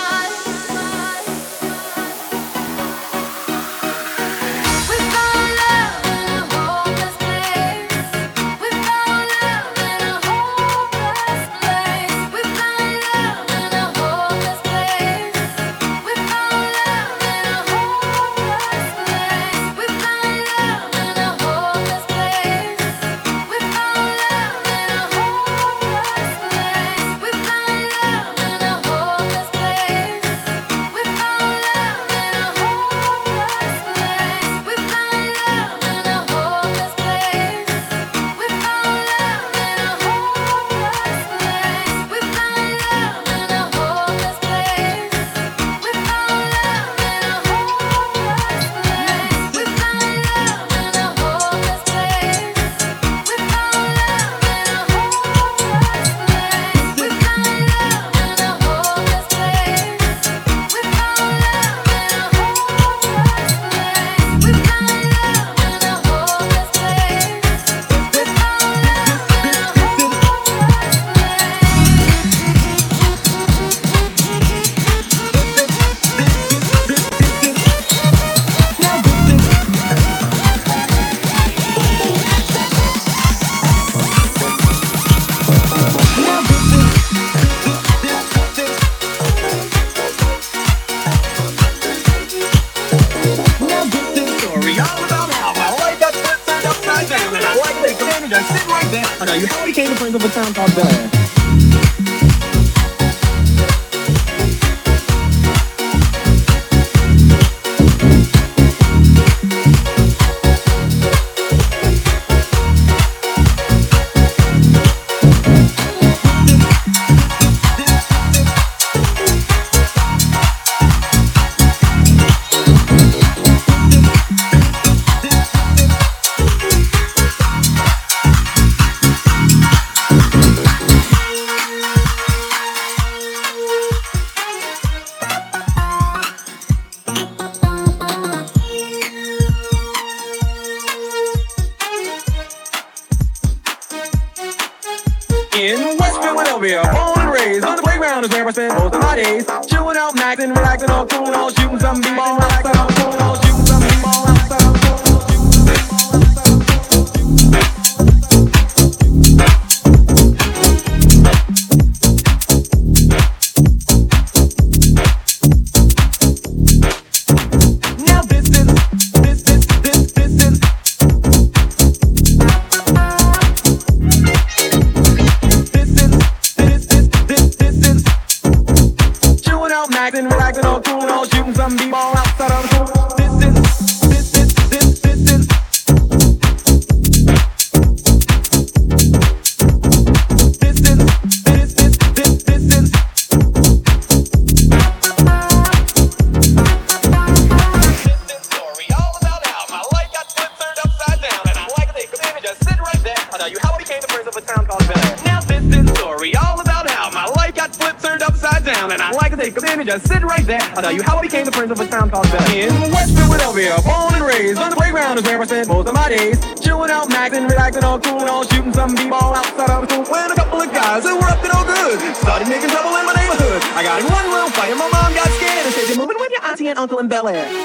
Uncle in Bel Air.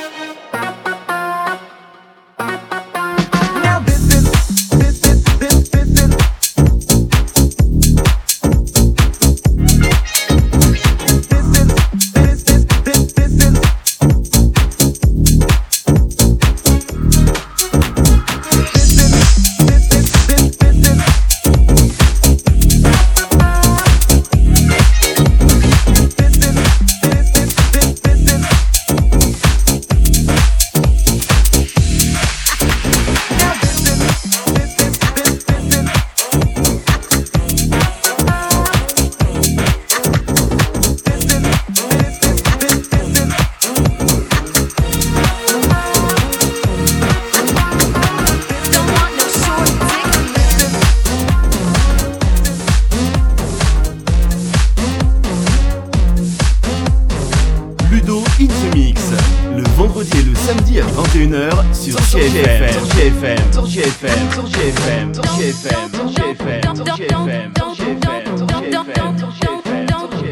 vendredi et le samedi à vingt et une heures sur J F M, sur J F M, sur J F M, sur J F M, sur J F M, sur J F M, sur J F M, sur J F M, sur J F M, sur J F M, sur J F M.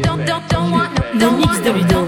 Le mix de Ludo.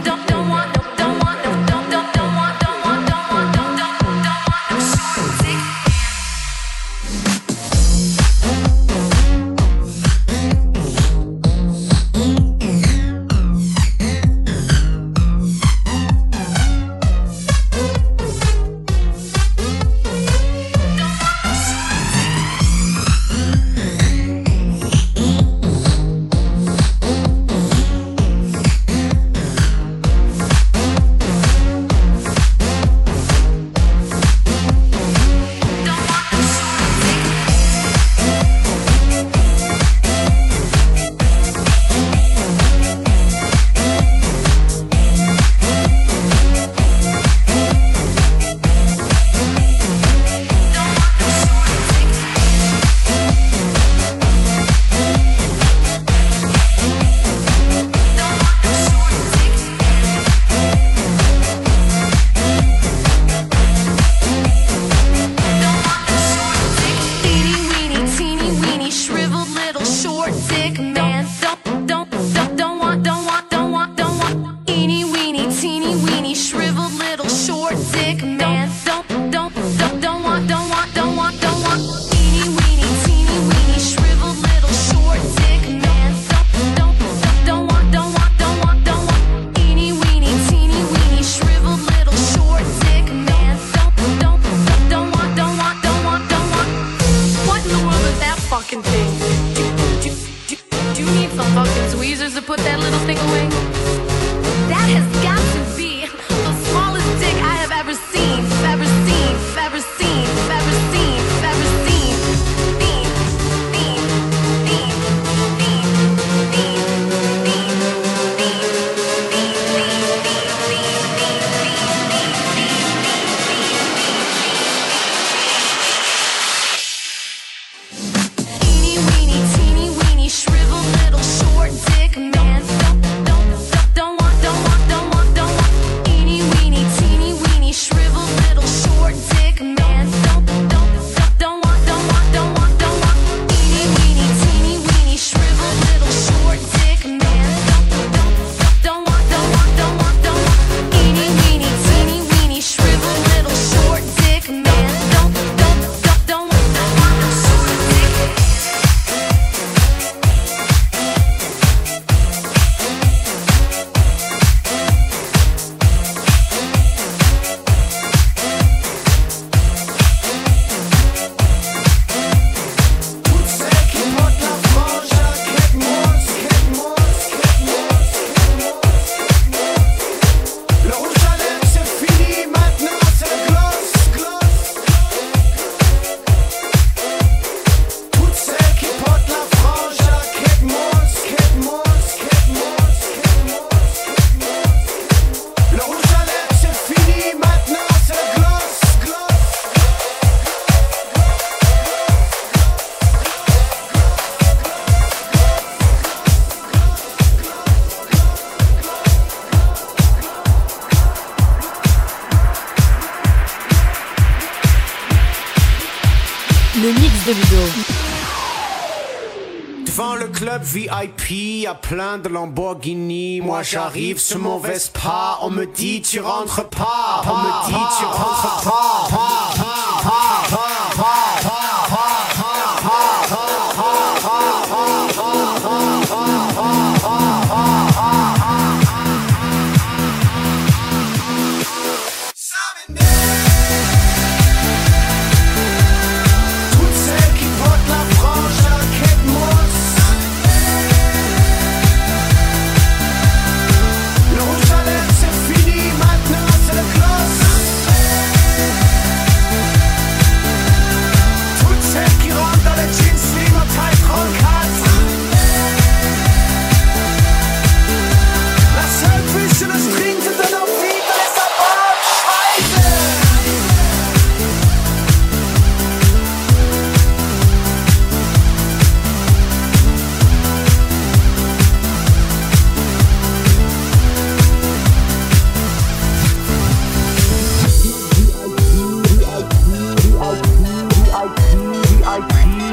Devant le club V I P, y'a plein de Lamborghini. Moi j'arrive sur mon Vespa. On me dit tu rentres pas. On me dit tu rentres pas.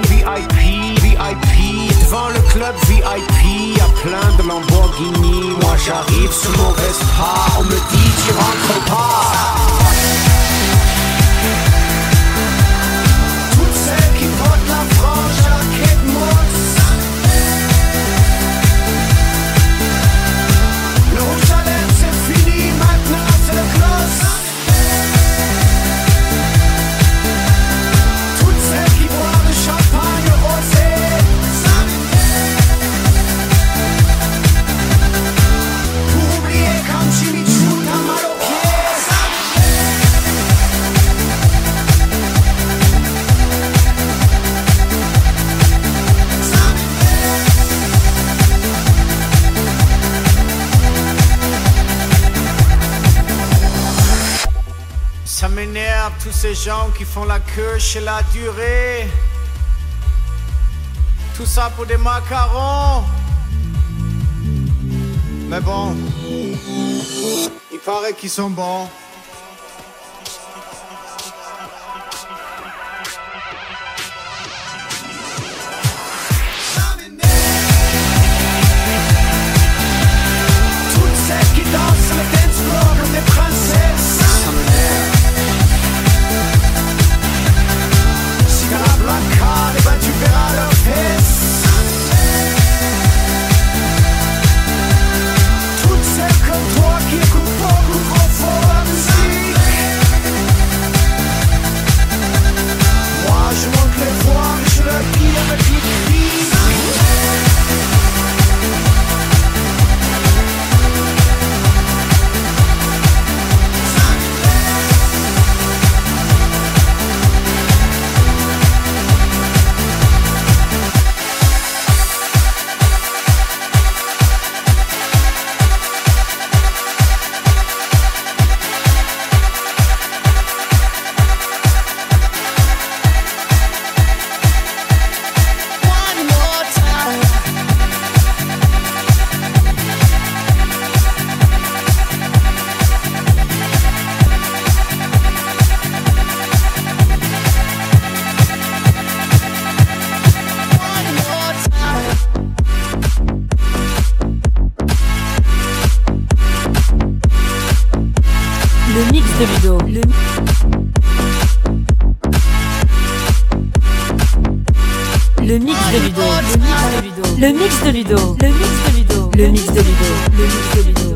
V I P, devant le club V I P, y'a plein de Lamborghini. Moi j'arrive sur mon Vespa, on me dit tu rentres pas. Toutes celles qui portent la frange à Kate Moss. Le rouge à lèvres c'est fini, maintenant c'est le close. Toutes celles qui boivent le champagne rosé. Pour oublier quand Jimmy Choo t'a mal au pied. Ça m'énerve tous ces gens qui font la queue chez la durée. Tout ça pour des macarons. Mais bon, il paraît qu'ils sont bons. Toutes celles qui dansent le dance floor comme des princesses. Ça m'énerve. Si t'as la black card, et ben tu verras leur fesses. Toutes celles comme toi qui écoutent beaucoup trop fort la musique. Moi je monte les voix mais je le dis avec les cris. Le mix de Ludo. Le, le mix de Ludo. Le mix de Ludo. Le mix de Ludo. Le mix de Ludo. Le mix de Ludo. Le mix de Ludo.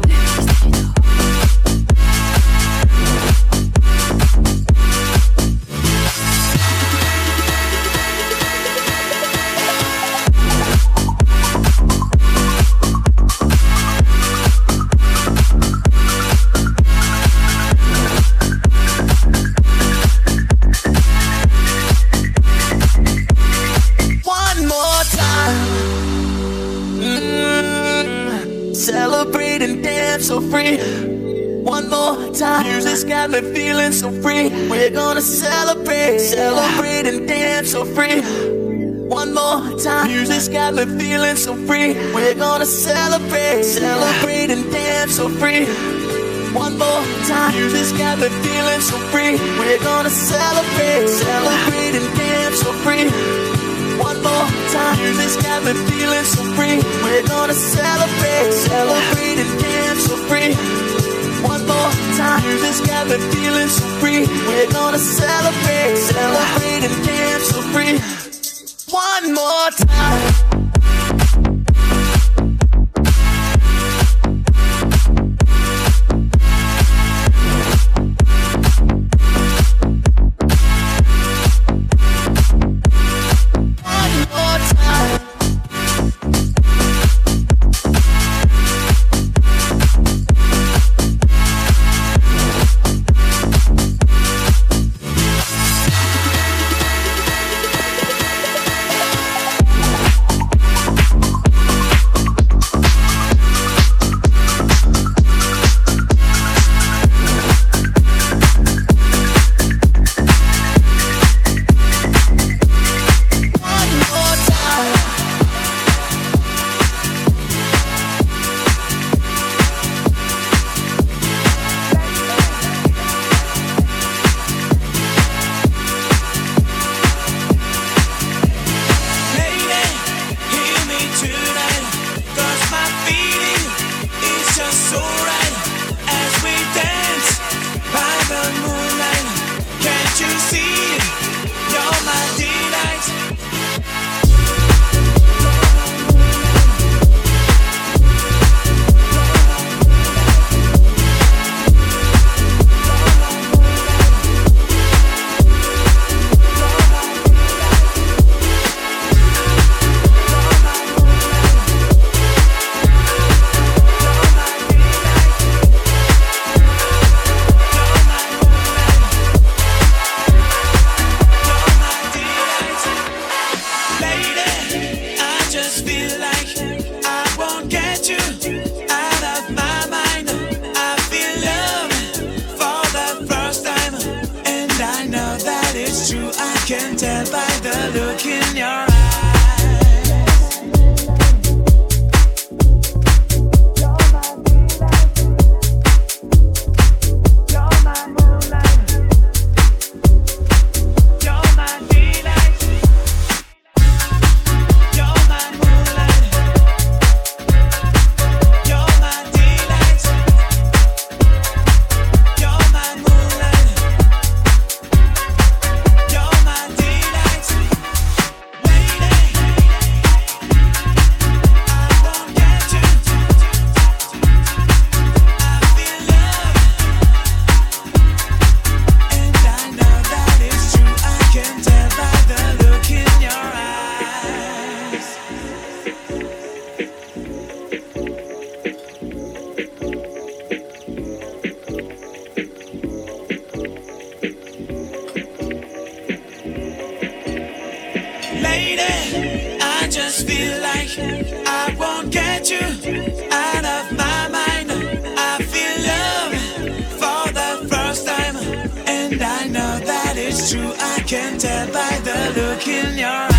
So free, one more time. Music's got me feeling so free. We're gonna celebrate, celebrate and dance so free. One more time. Music's got me feeling so free. We're gonna celebrate, celebrate and dance so free. One more time. Music's got me feeling so free. We're gonna celebrate, celebrate and dance so free. One more time. Music's got me feeling so free. We're gonna celebrate, celebrate and dance so free. One more time. Music's got me feeling so free. We're gonna celebrate, celebrate and dance so free. One more time. tell by the look in your eyes.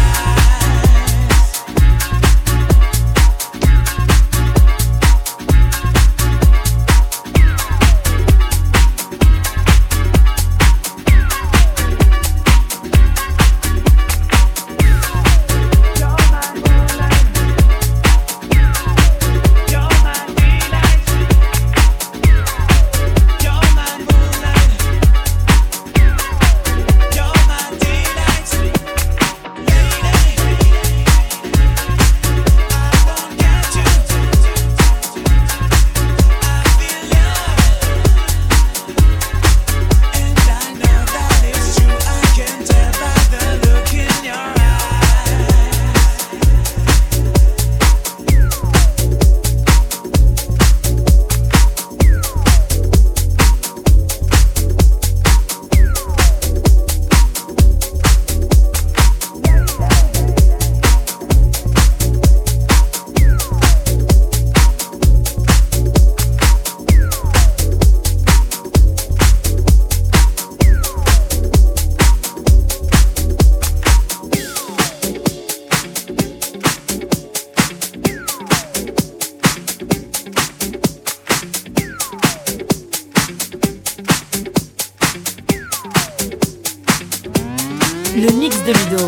Le mix de Ludo.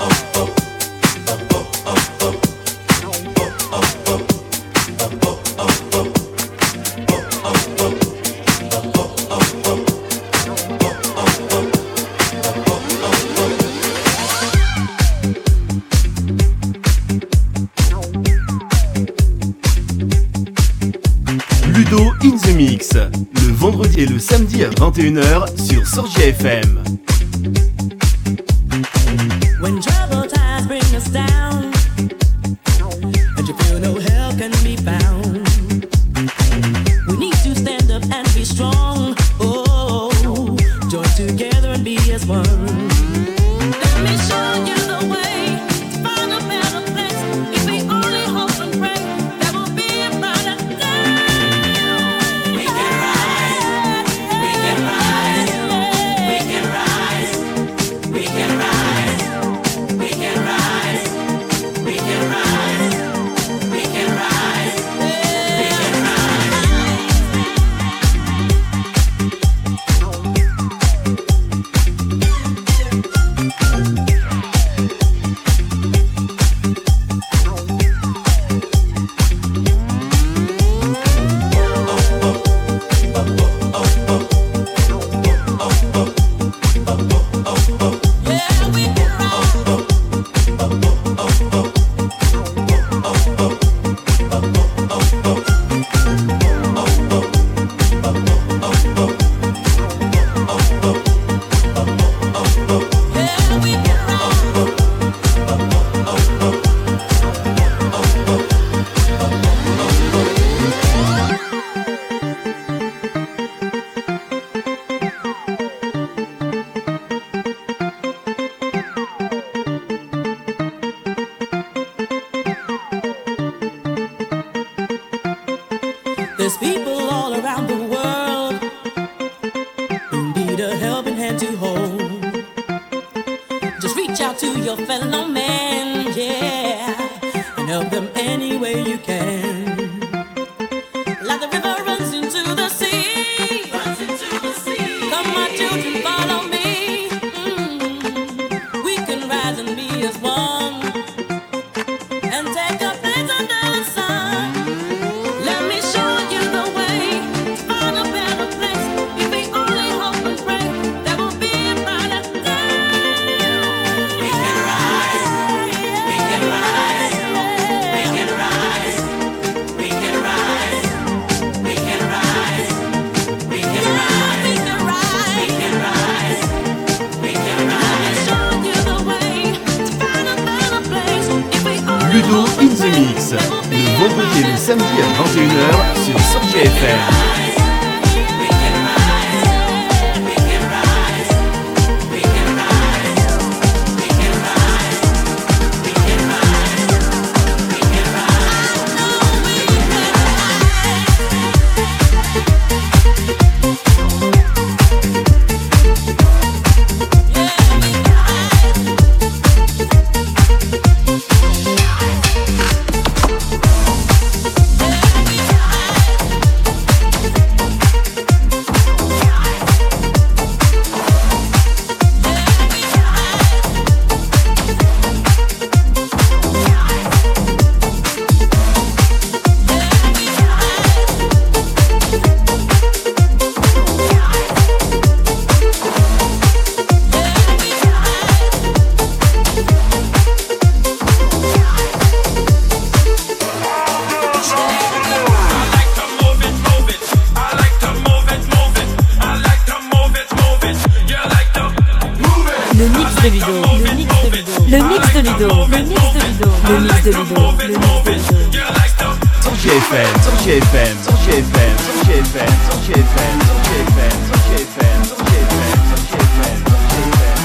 Ludo in the Mix, le vendredi et le samedi à vingt et une heures sur Sorgia F M. When troubled times bring us down, and you feel no help can be found, we need to stand up and be strong. Oh, join together and be as one. Let me show you the way to find a better place. If we only hope and pray, there will be a brighter day. We can rise, we can rise, we can rise, we can rise. We can rise, we can rise, we can rise, we can There's people all around the world who need a helping hand to hold. Just reach out to your fellow man, yeah, and help them any way you can. Like the river runs into the sea, runs into the sea. Come, my children, follow me. Mm-hmm. We can rise and be as one, and take a place under the sun. Let me show you the way to find a better place. If we only hope and pray, there will be a brighter day. We can rise, we can rise, we can rise, we can rise, we can rise, we can rise, we can rise, we can rise, we can rise. Let me show you the way to find a better place. If we only Ludo in the Mix, le vendredi et le samedi à vingt et une heures sur Sorgia F M. Yeah, we can rise. de Ludo. Le mix de Ludo. Le mix de Ludo. Le mix de Ludo. Le mix de Ludo. Le mix de Ludo. Sur J F M, sur J F M, sur J F M, sur J F M, sur J F M, sur J F M, sur J F M, sur J F M, sur J F M, sur J F M, sur J F M.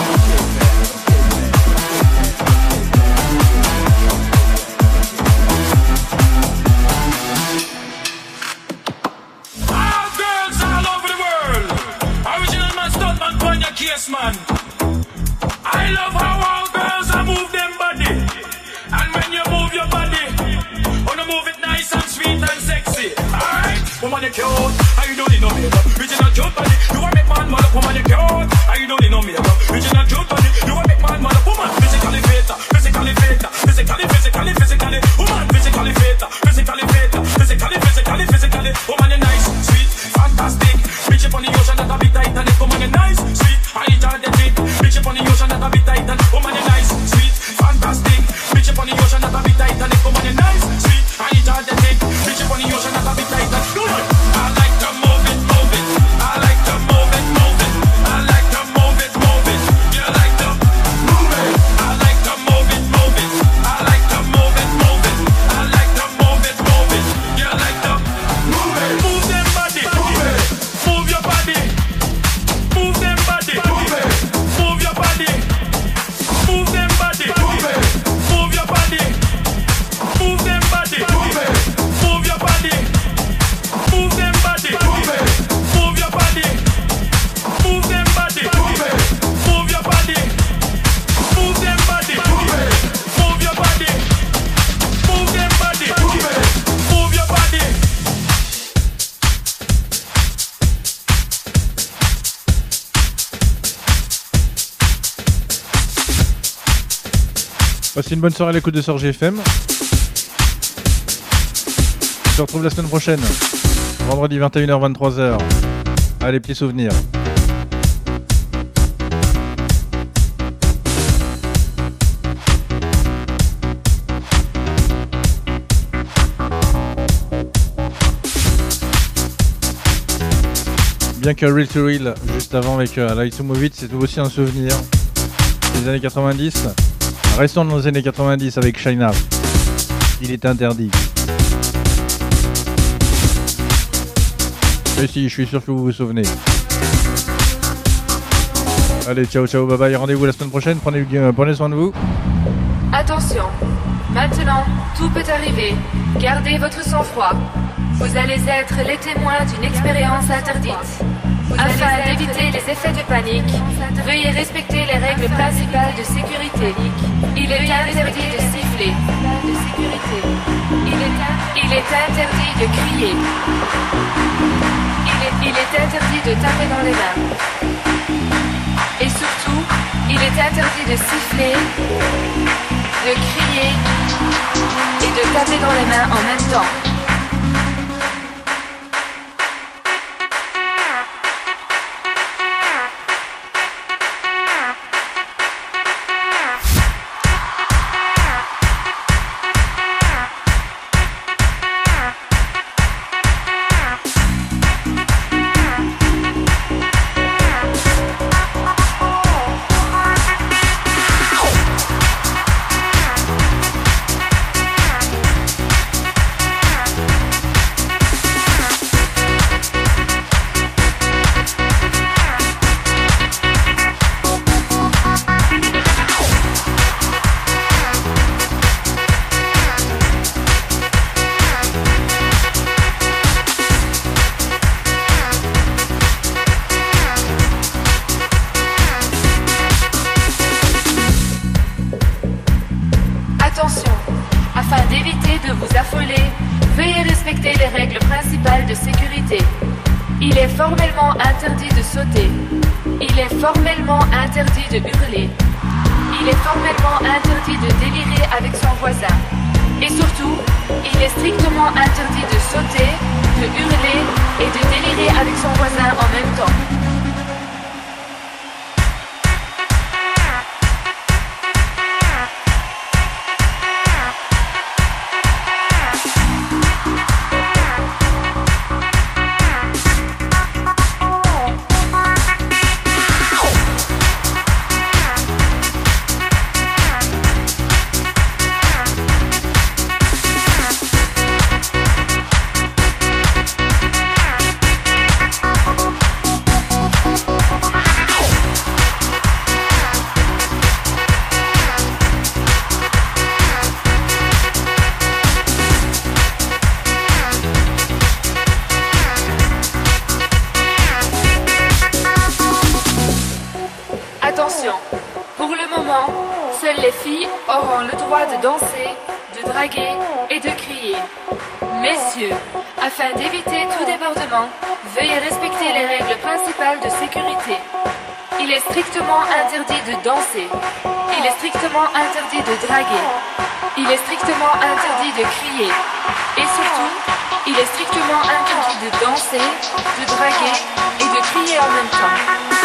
All girls all over the world. Original man, stunt man, pon your case, man. I love how all girls are move them body. And when you move your body, wanna move it nice and sweet and sexy. Alright, woman you cute, how you don't need no makeup. Original cute body, you a make man mother. Woman you cute, how you don't need no makeup. Original cute body, you a make man mother. Woman physically fit, physically fit, physically, physically, physically. Woman physically fit, physically fit, physically, physically, physically. Woman you nice, sweet, fantastic. Reach up on the ocean that a bit tight and it. Woman you nice, sweet, I enjoy the trip. Reach up on the ocean that a bit tight and woman you nice, sweet, fantastic. Reach up on the ocean that a bit tight and it. Woman you nice, sweet, I enjoy the trip. Reach up on the ocean that a bit tight and good. I like to move it, move it. I like to move it, move it. I like to move it, move it. You like to move it. I like to move it, move it. I like to move it, move it. I like to move it, move it. You like to move it. Move them body, move it. Move your body. Move them body, move it. Move your body. Move them body, move it. Move your body. Move them body, move it. Move your body. Move them body, move it. Move your body. Move them body, move it. Move your body. Move them body, move it. Move your body. Move them body, move it. Move your body. Passez une bonne soirée à l'écoute de Sur J F M. On se retrouve la semaine prochaine, vendredi vingt et une heures vingt-trois heures. Allez, petits souvenirs. Bien que Real to Real, juste avant avec euh, Light to Move It, c'est aussi un souvenir des années quatre-vingt-dix. Restons dans les années quatre-vingt-dix avec Shine Up. Il est interdit. Mais si, je suis sûr que vous vous souvenez. Allez, ciao, ciao, bye bye. Rendez-vous la semaine prochaine. Prenez, euh, prenez soin de vous. Attention, maintenant, tout peut arriver. Gardez votre sang-froid. Vous allez être les témoins d'une expérience interdite. Afin d'éviter les effets de panique, veuillez respecter les règles principales de sécurité. Il est interdit de siffler. De sécurité. Il est, il est interdit de crier. Il est, il est interdit de taper dans les mains. Et surtout, il est interdit de siffler, de crier et de taper dans les mains en même temps. Les filles auront le droit de danser, de draguer et de crier. Messieurs, afin d'éviter tout débordement, veuillez respecter les règles principales de sécurité. Il est strictement interdit de danser. Il est strictement interdit de draguer. Il est strictement interdit de crier. Et surtout, il est strictement interdit de danser, de draguer et de crier en même temps.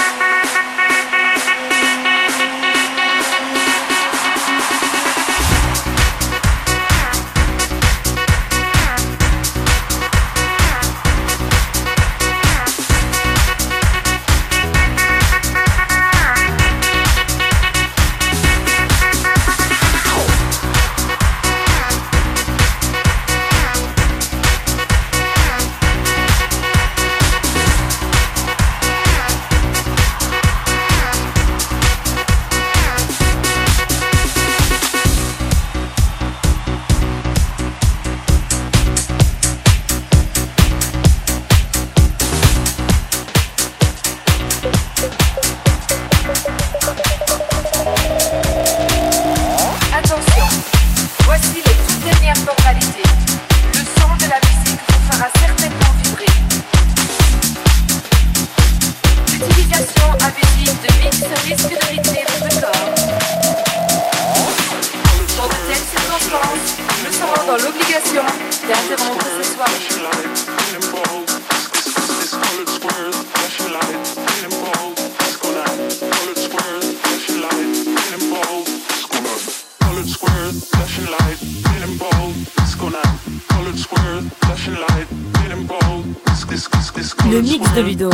Le mix de Ludo.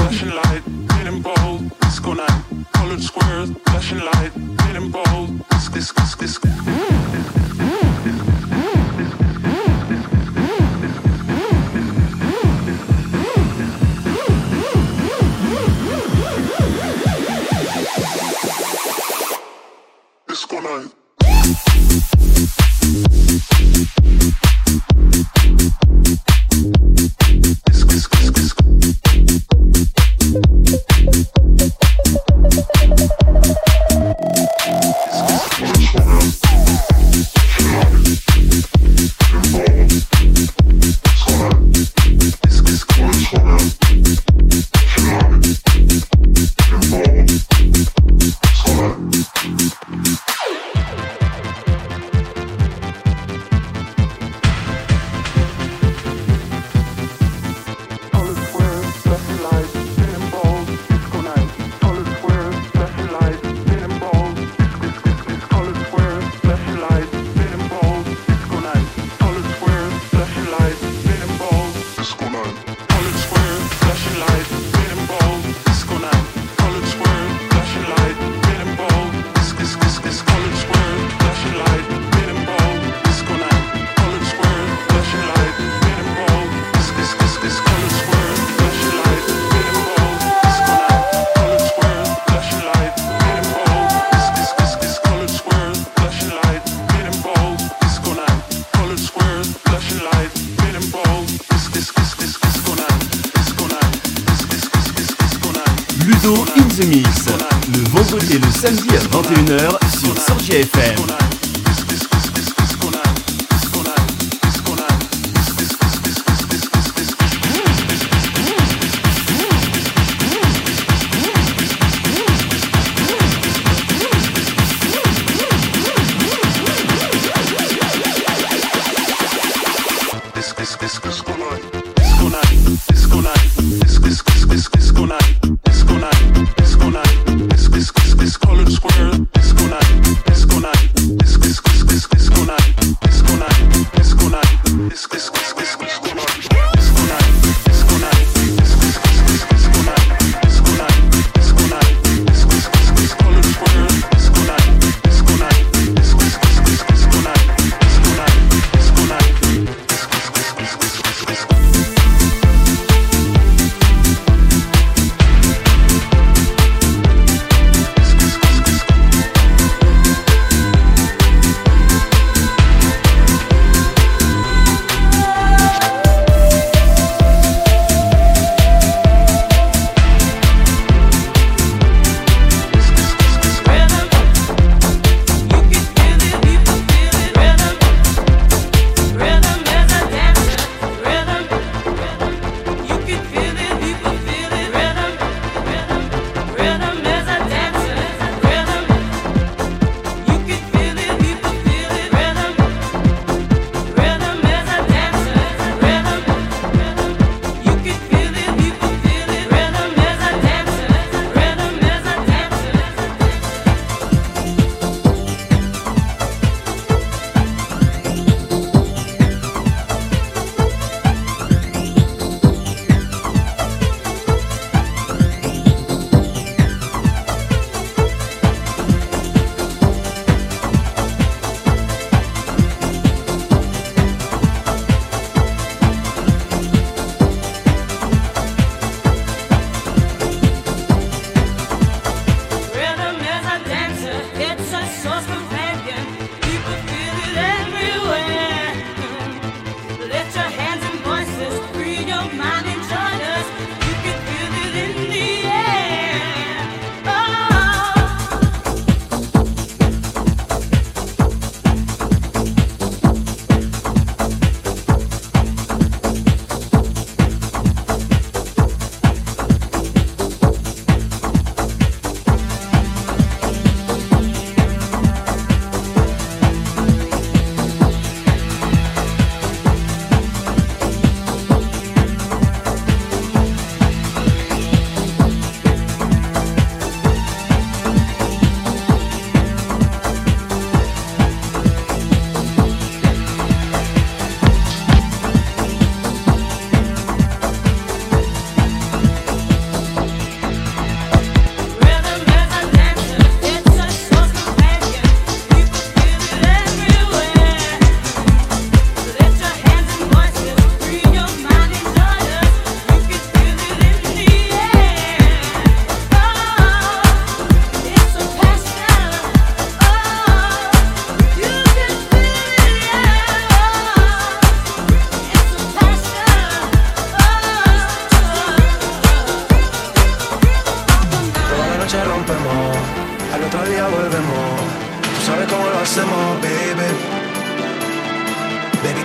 Ludo in the Mix, le vendredi et le samedi à vingt et une heures sur Sorgia F M.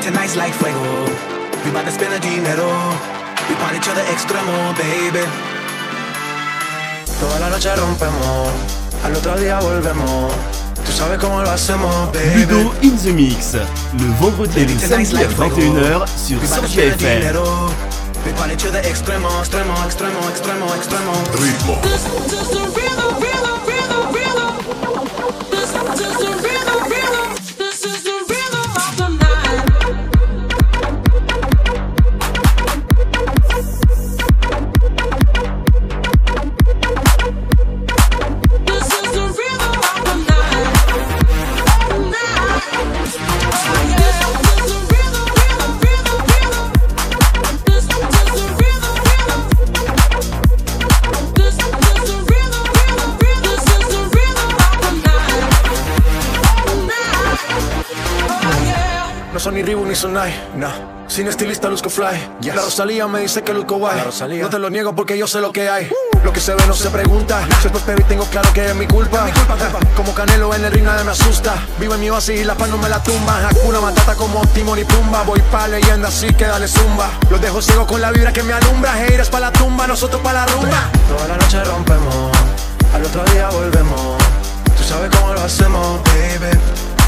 tonight's like fuego. We bout to spend the dinero. We party to the extremo, baby. Toda la noche rompemos, al otro día volvemos. Tu sabes comment lo hacemos, baby. Ludo in the Mix, le vendredi et le samedi à vingt et une heures sur Sorgia F M. We party to the extremo, extremo, extremo, extremo, extremo. Ritmo. No son ni Reebok ni Sonai, nah. Sin estilista luzco fly, yes. La Rosalía me dice que luzco guay. No te lo niego porque yo sé lo que hay. uh. Lo que se ve no se pregunta. Soy prospero y tengo claro que es mi culpa, mi culpa, culpa. Como Canelo en el ring nadie me asusta. Vivo en mi oasis y la paz no me la tumba. Hakuna Matata como Timon y Pumba. Voy pa' leyenda así que dale zumba. Los dejo ciego con la vibra que me alumbra. Haters pa' la tumba, nosotros pa' la rumba. Toda la noche rompemos, al otro día volvemos. Tú sabes cómo lo hacemos, baby.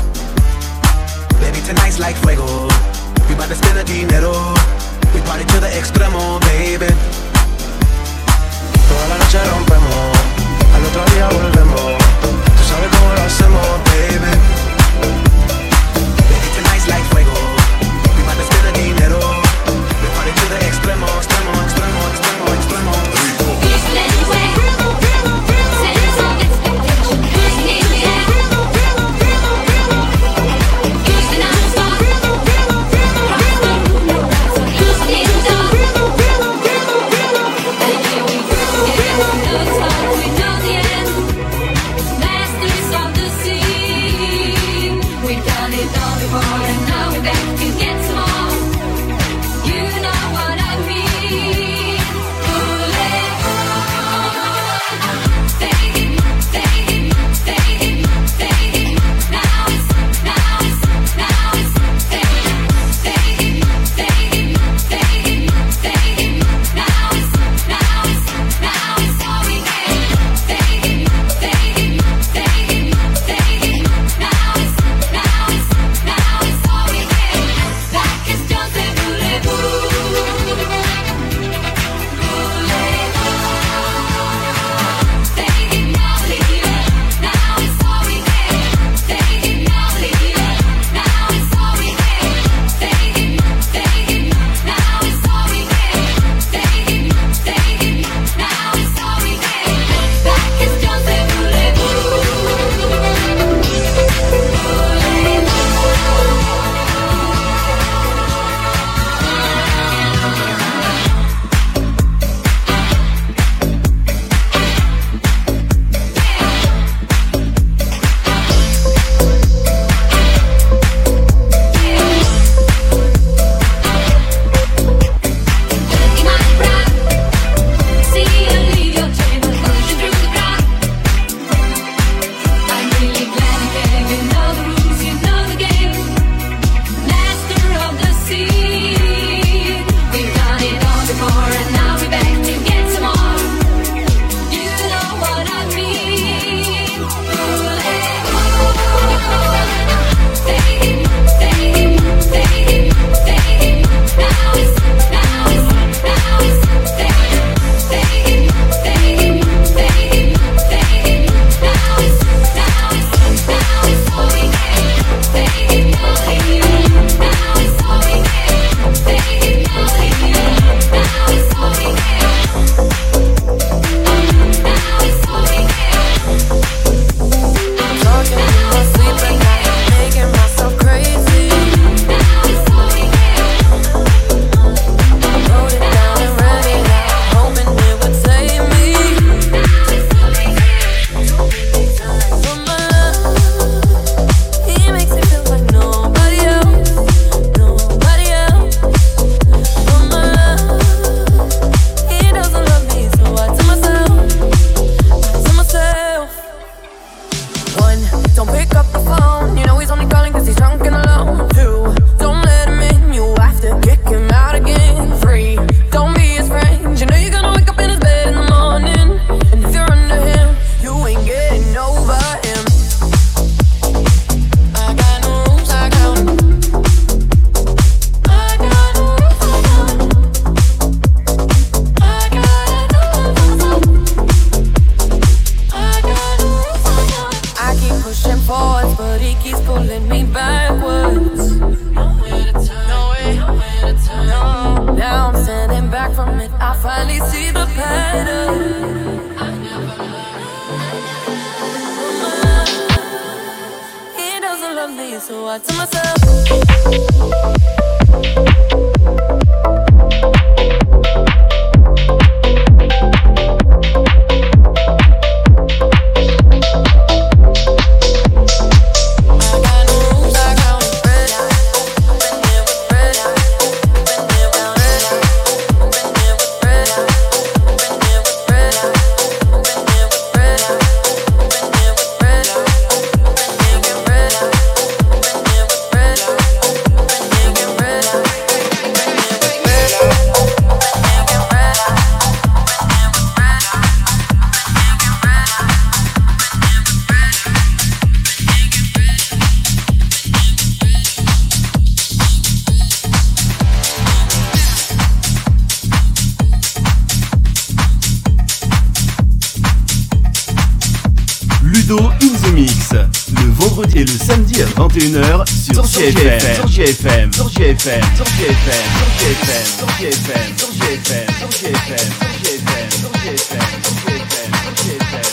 Baby, tonight's like fuego. We bout to spend the dinero. We party to the extremo, baby. Toda la noche rompemos, al otro día volvemos. Tú sabes cómo lo hacemos, baby. Baby, tonight's like fuego. We bout to spend the dinero. We party to the extremo, extremo, extremo, extremo, extremo. from it. I finally see the pattern. He doesn't love me, so I tell myself. Et le samedi à vingt et une heures sur J F M, sur J F M, sur J F M, sur J F M, sur J F M, sur J F M, sur J F M, sur J F M, sur J F M, sur J F M, sur J F M, sur J F M,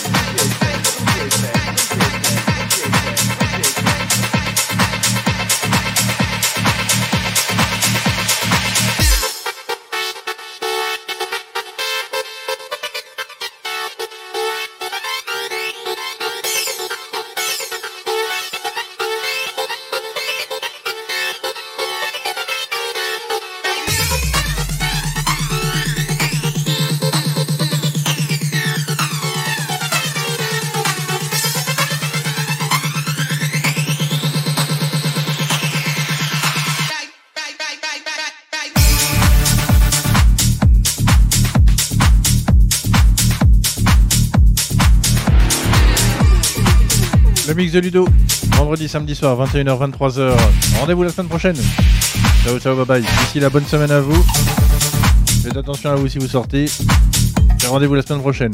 Le mix de Ludo, vendredi, samedi soir, vingt et une heures, vingt-trois heures. Rendez-vous la semaine prochaine. Ciao, ciao, bye bye. D'ici là, bonne semaine à vous. Faites attention à vous si vous sortez. Et rendez-vous la semaine prochaine.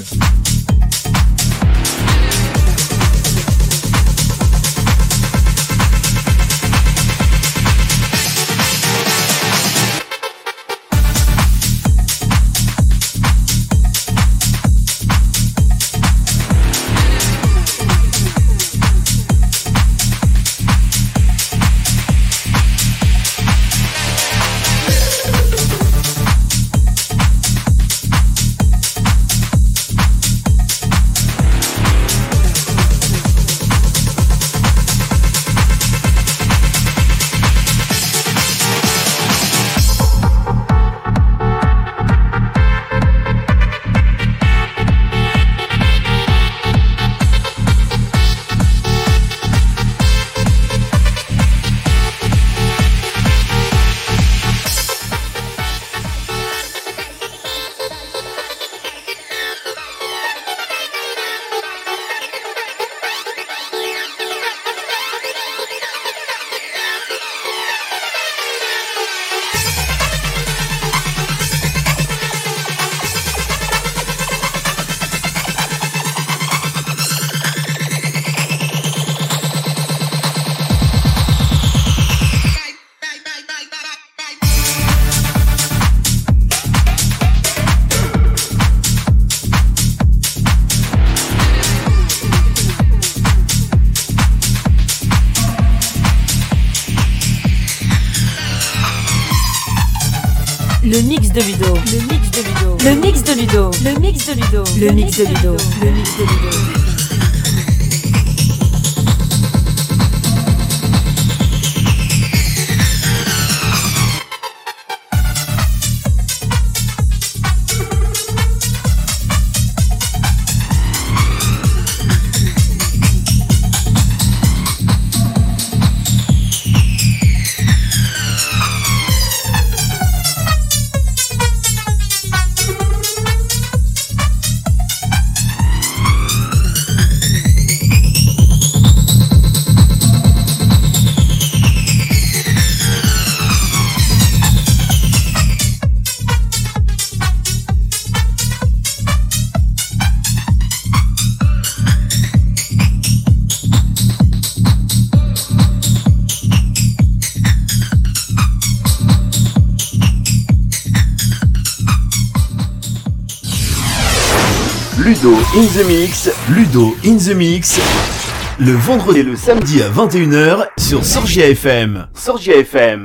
Le mix de Ludo. Le mix de Ludo. Le mix de Ludo. Le mix de Ludo. Le mix de Ludo. Le mix de Ludo. Ludo in the mix, Ludo in the mix, le vendredi et le samedi à vingt et une heures sur Sorgia F M. Sorgia F M.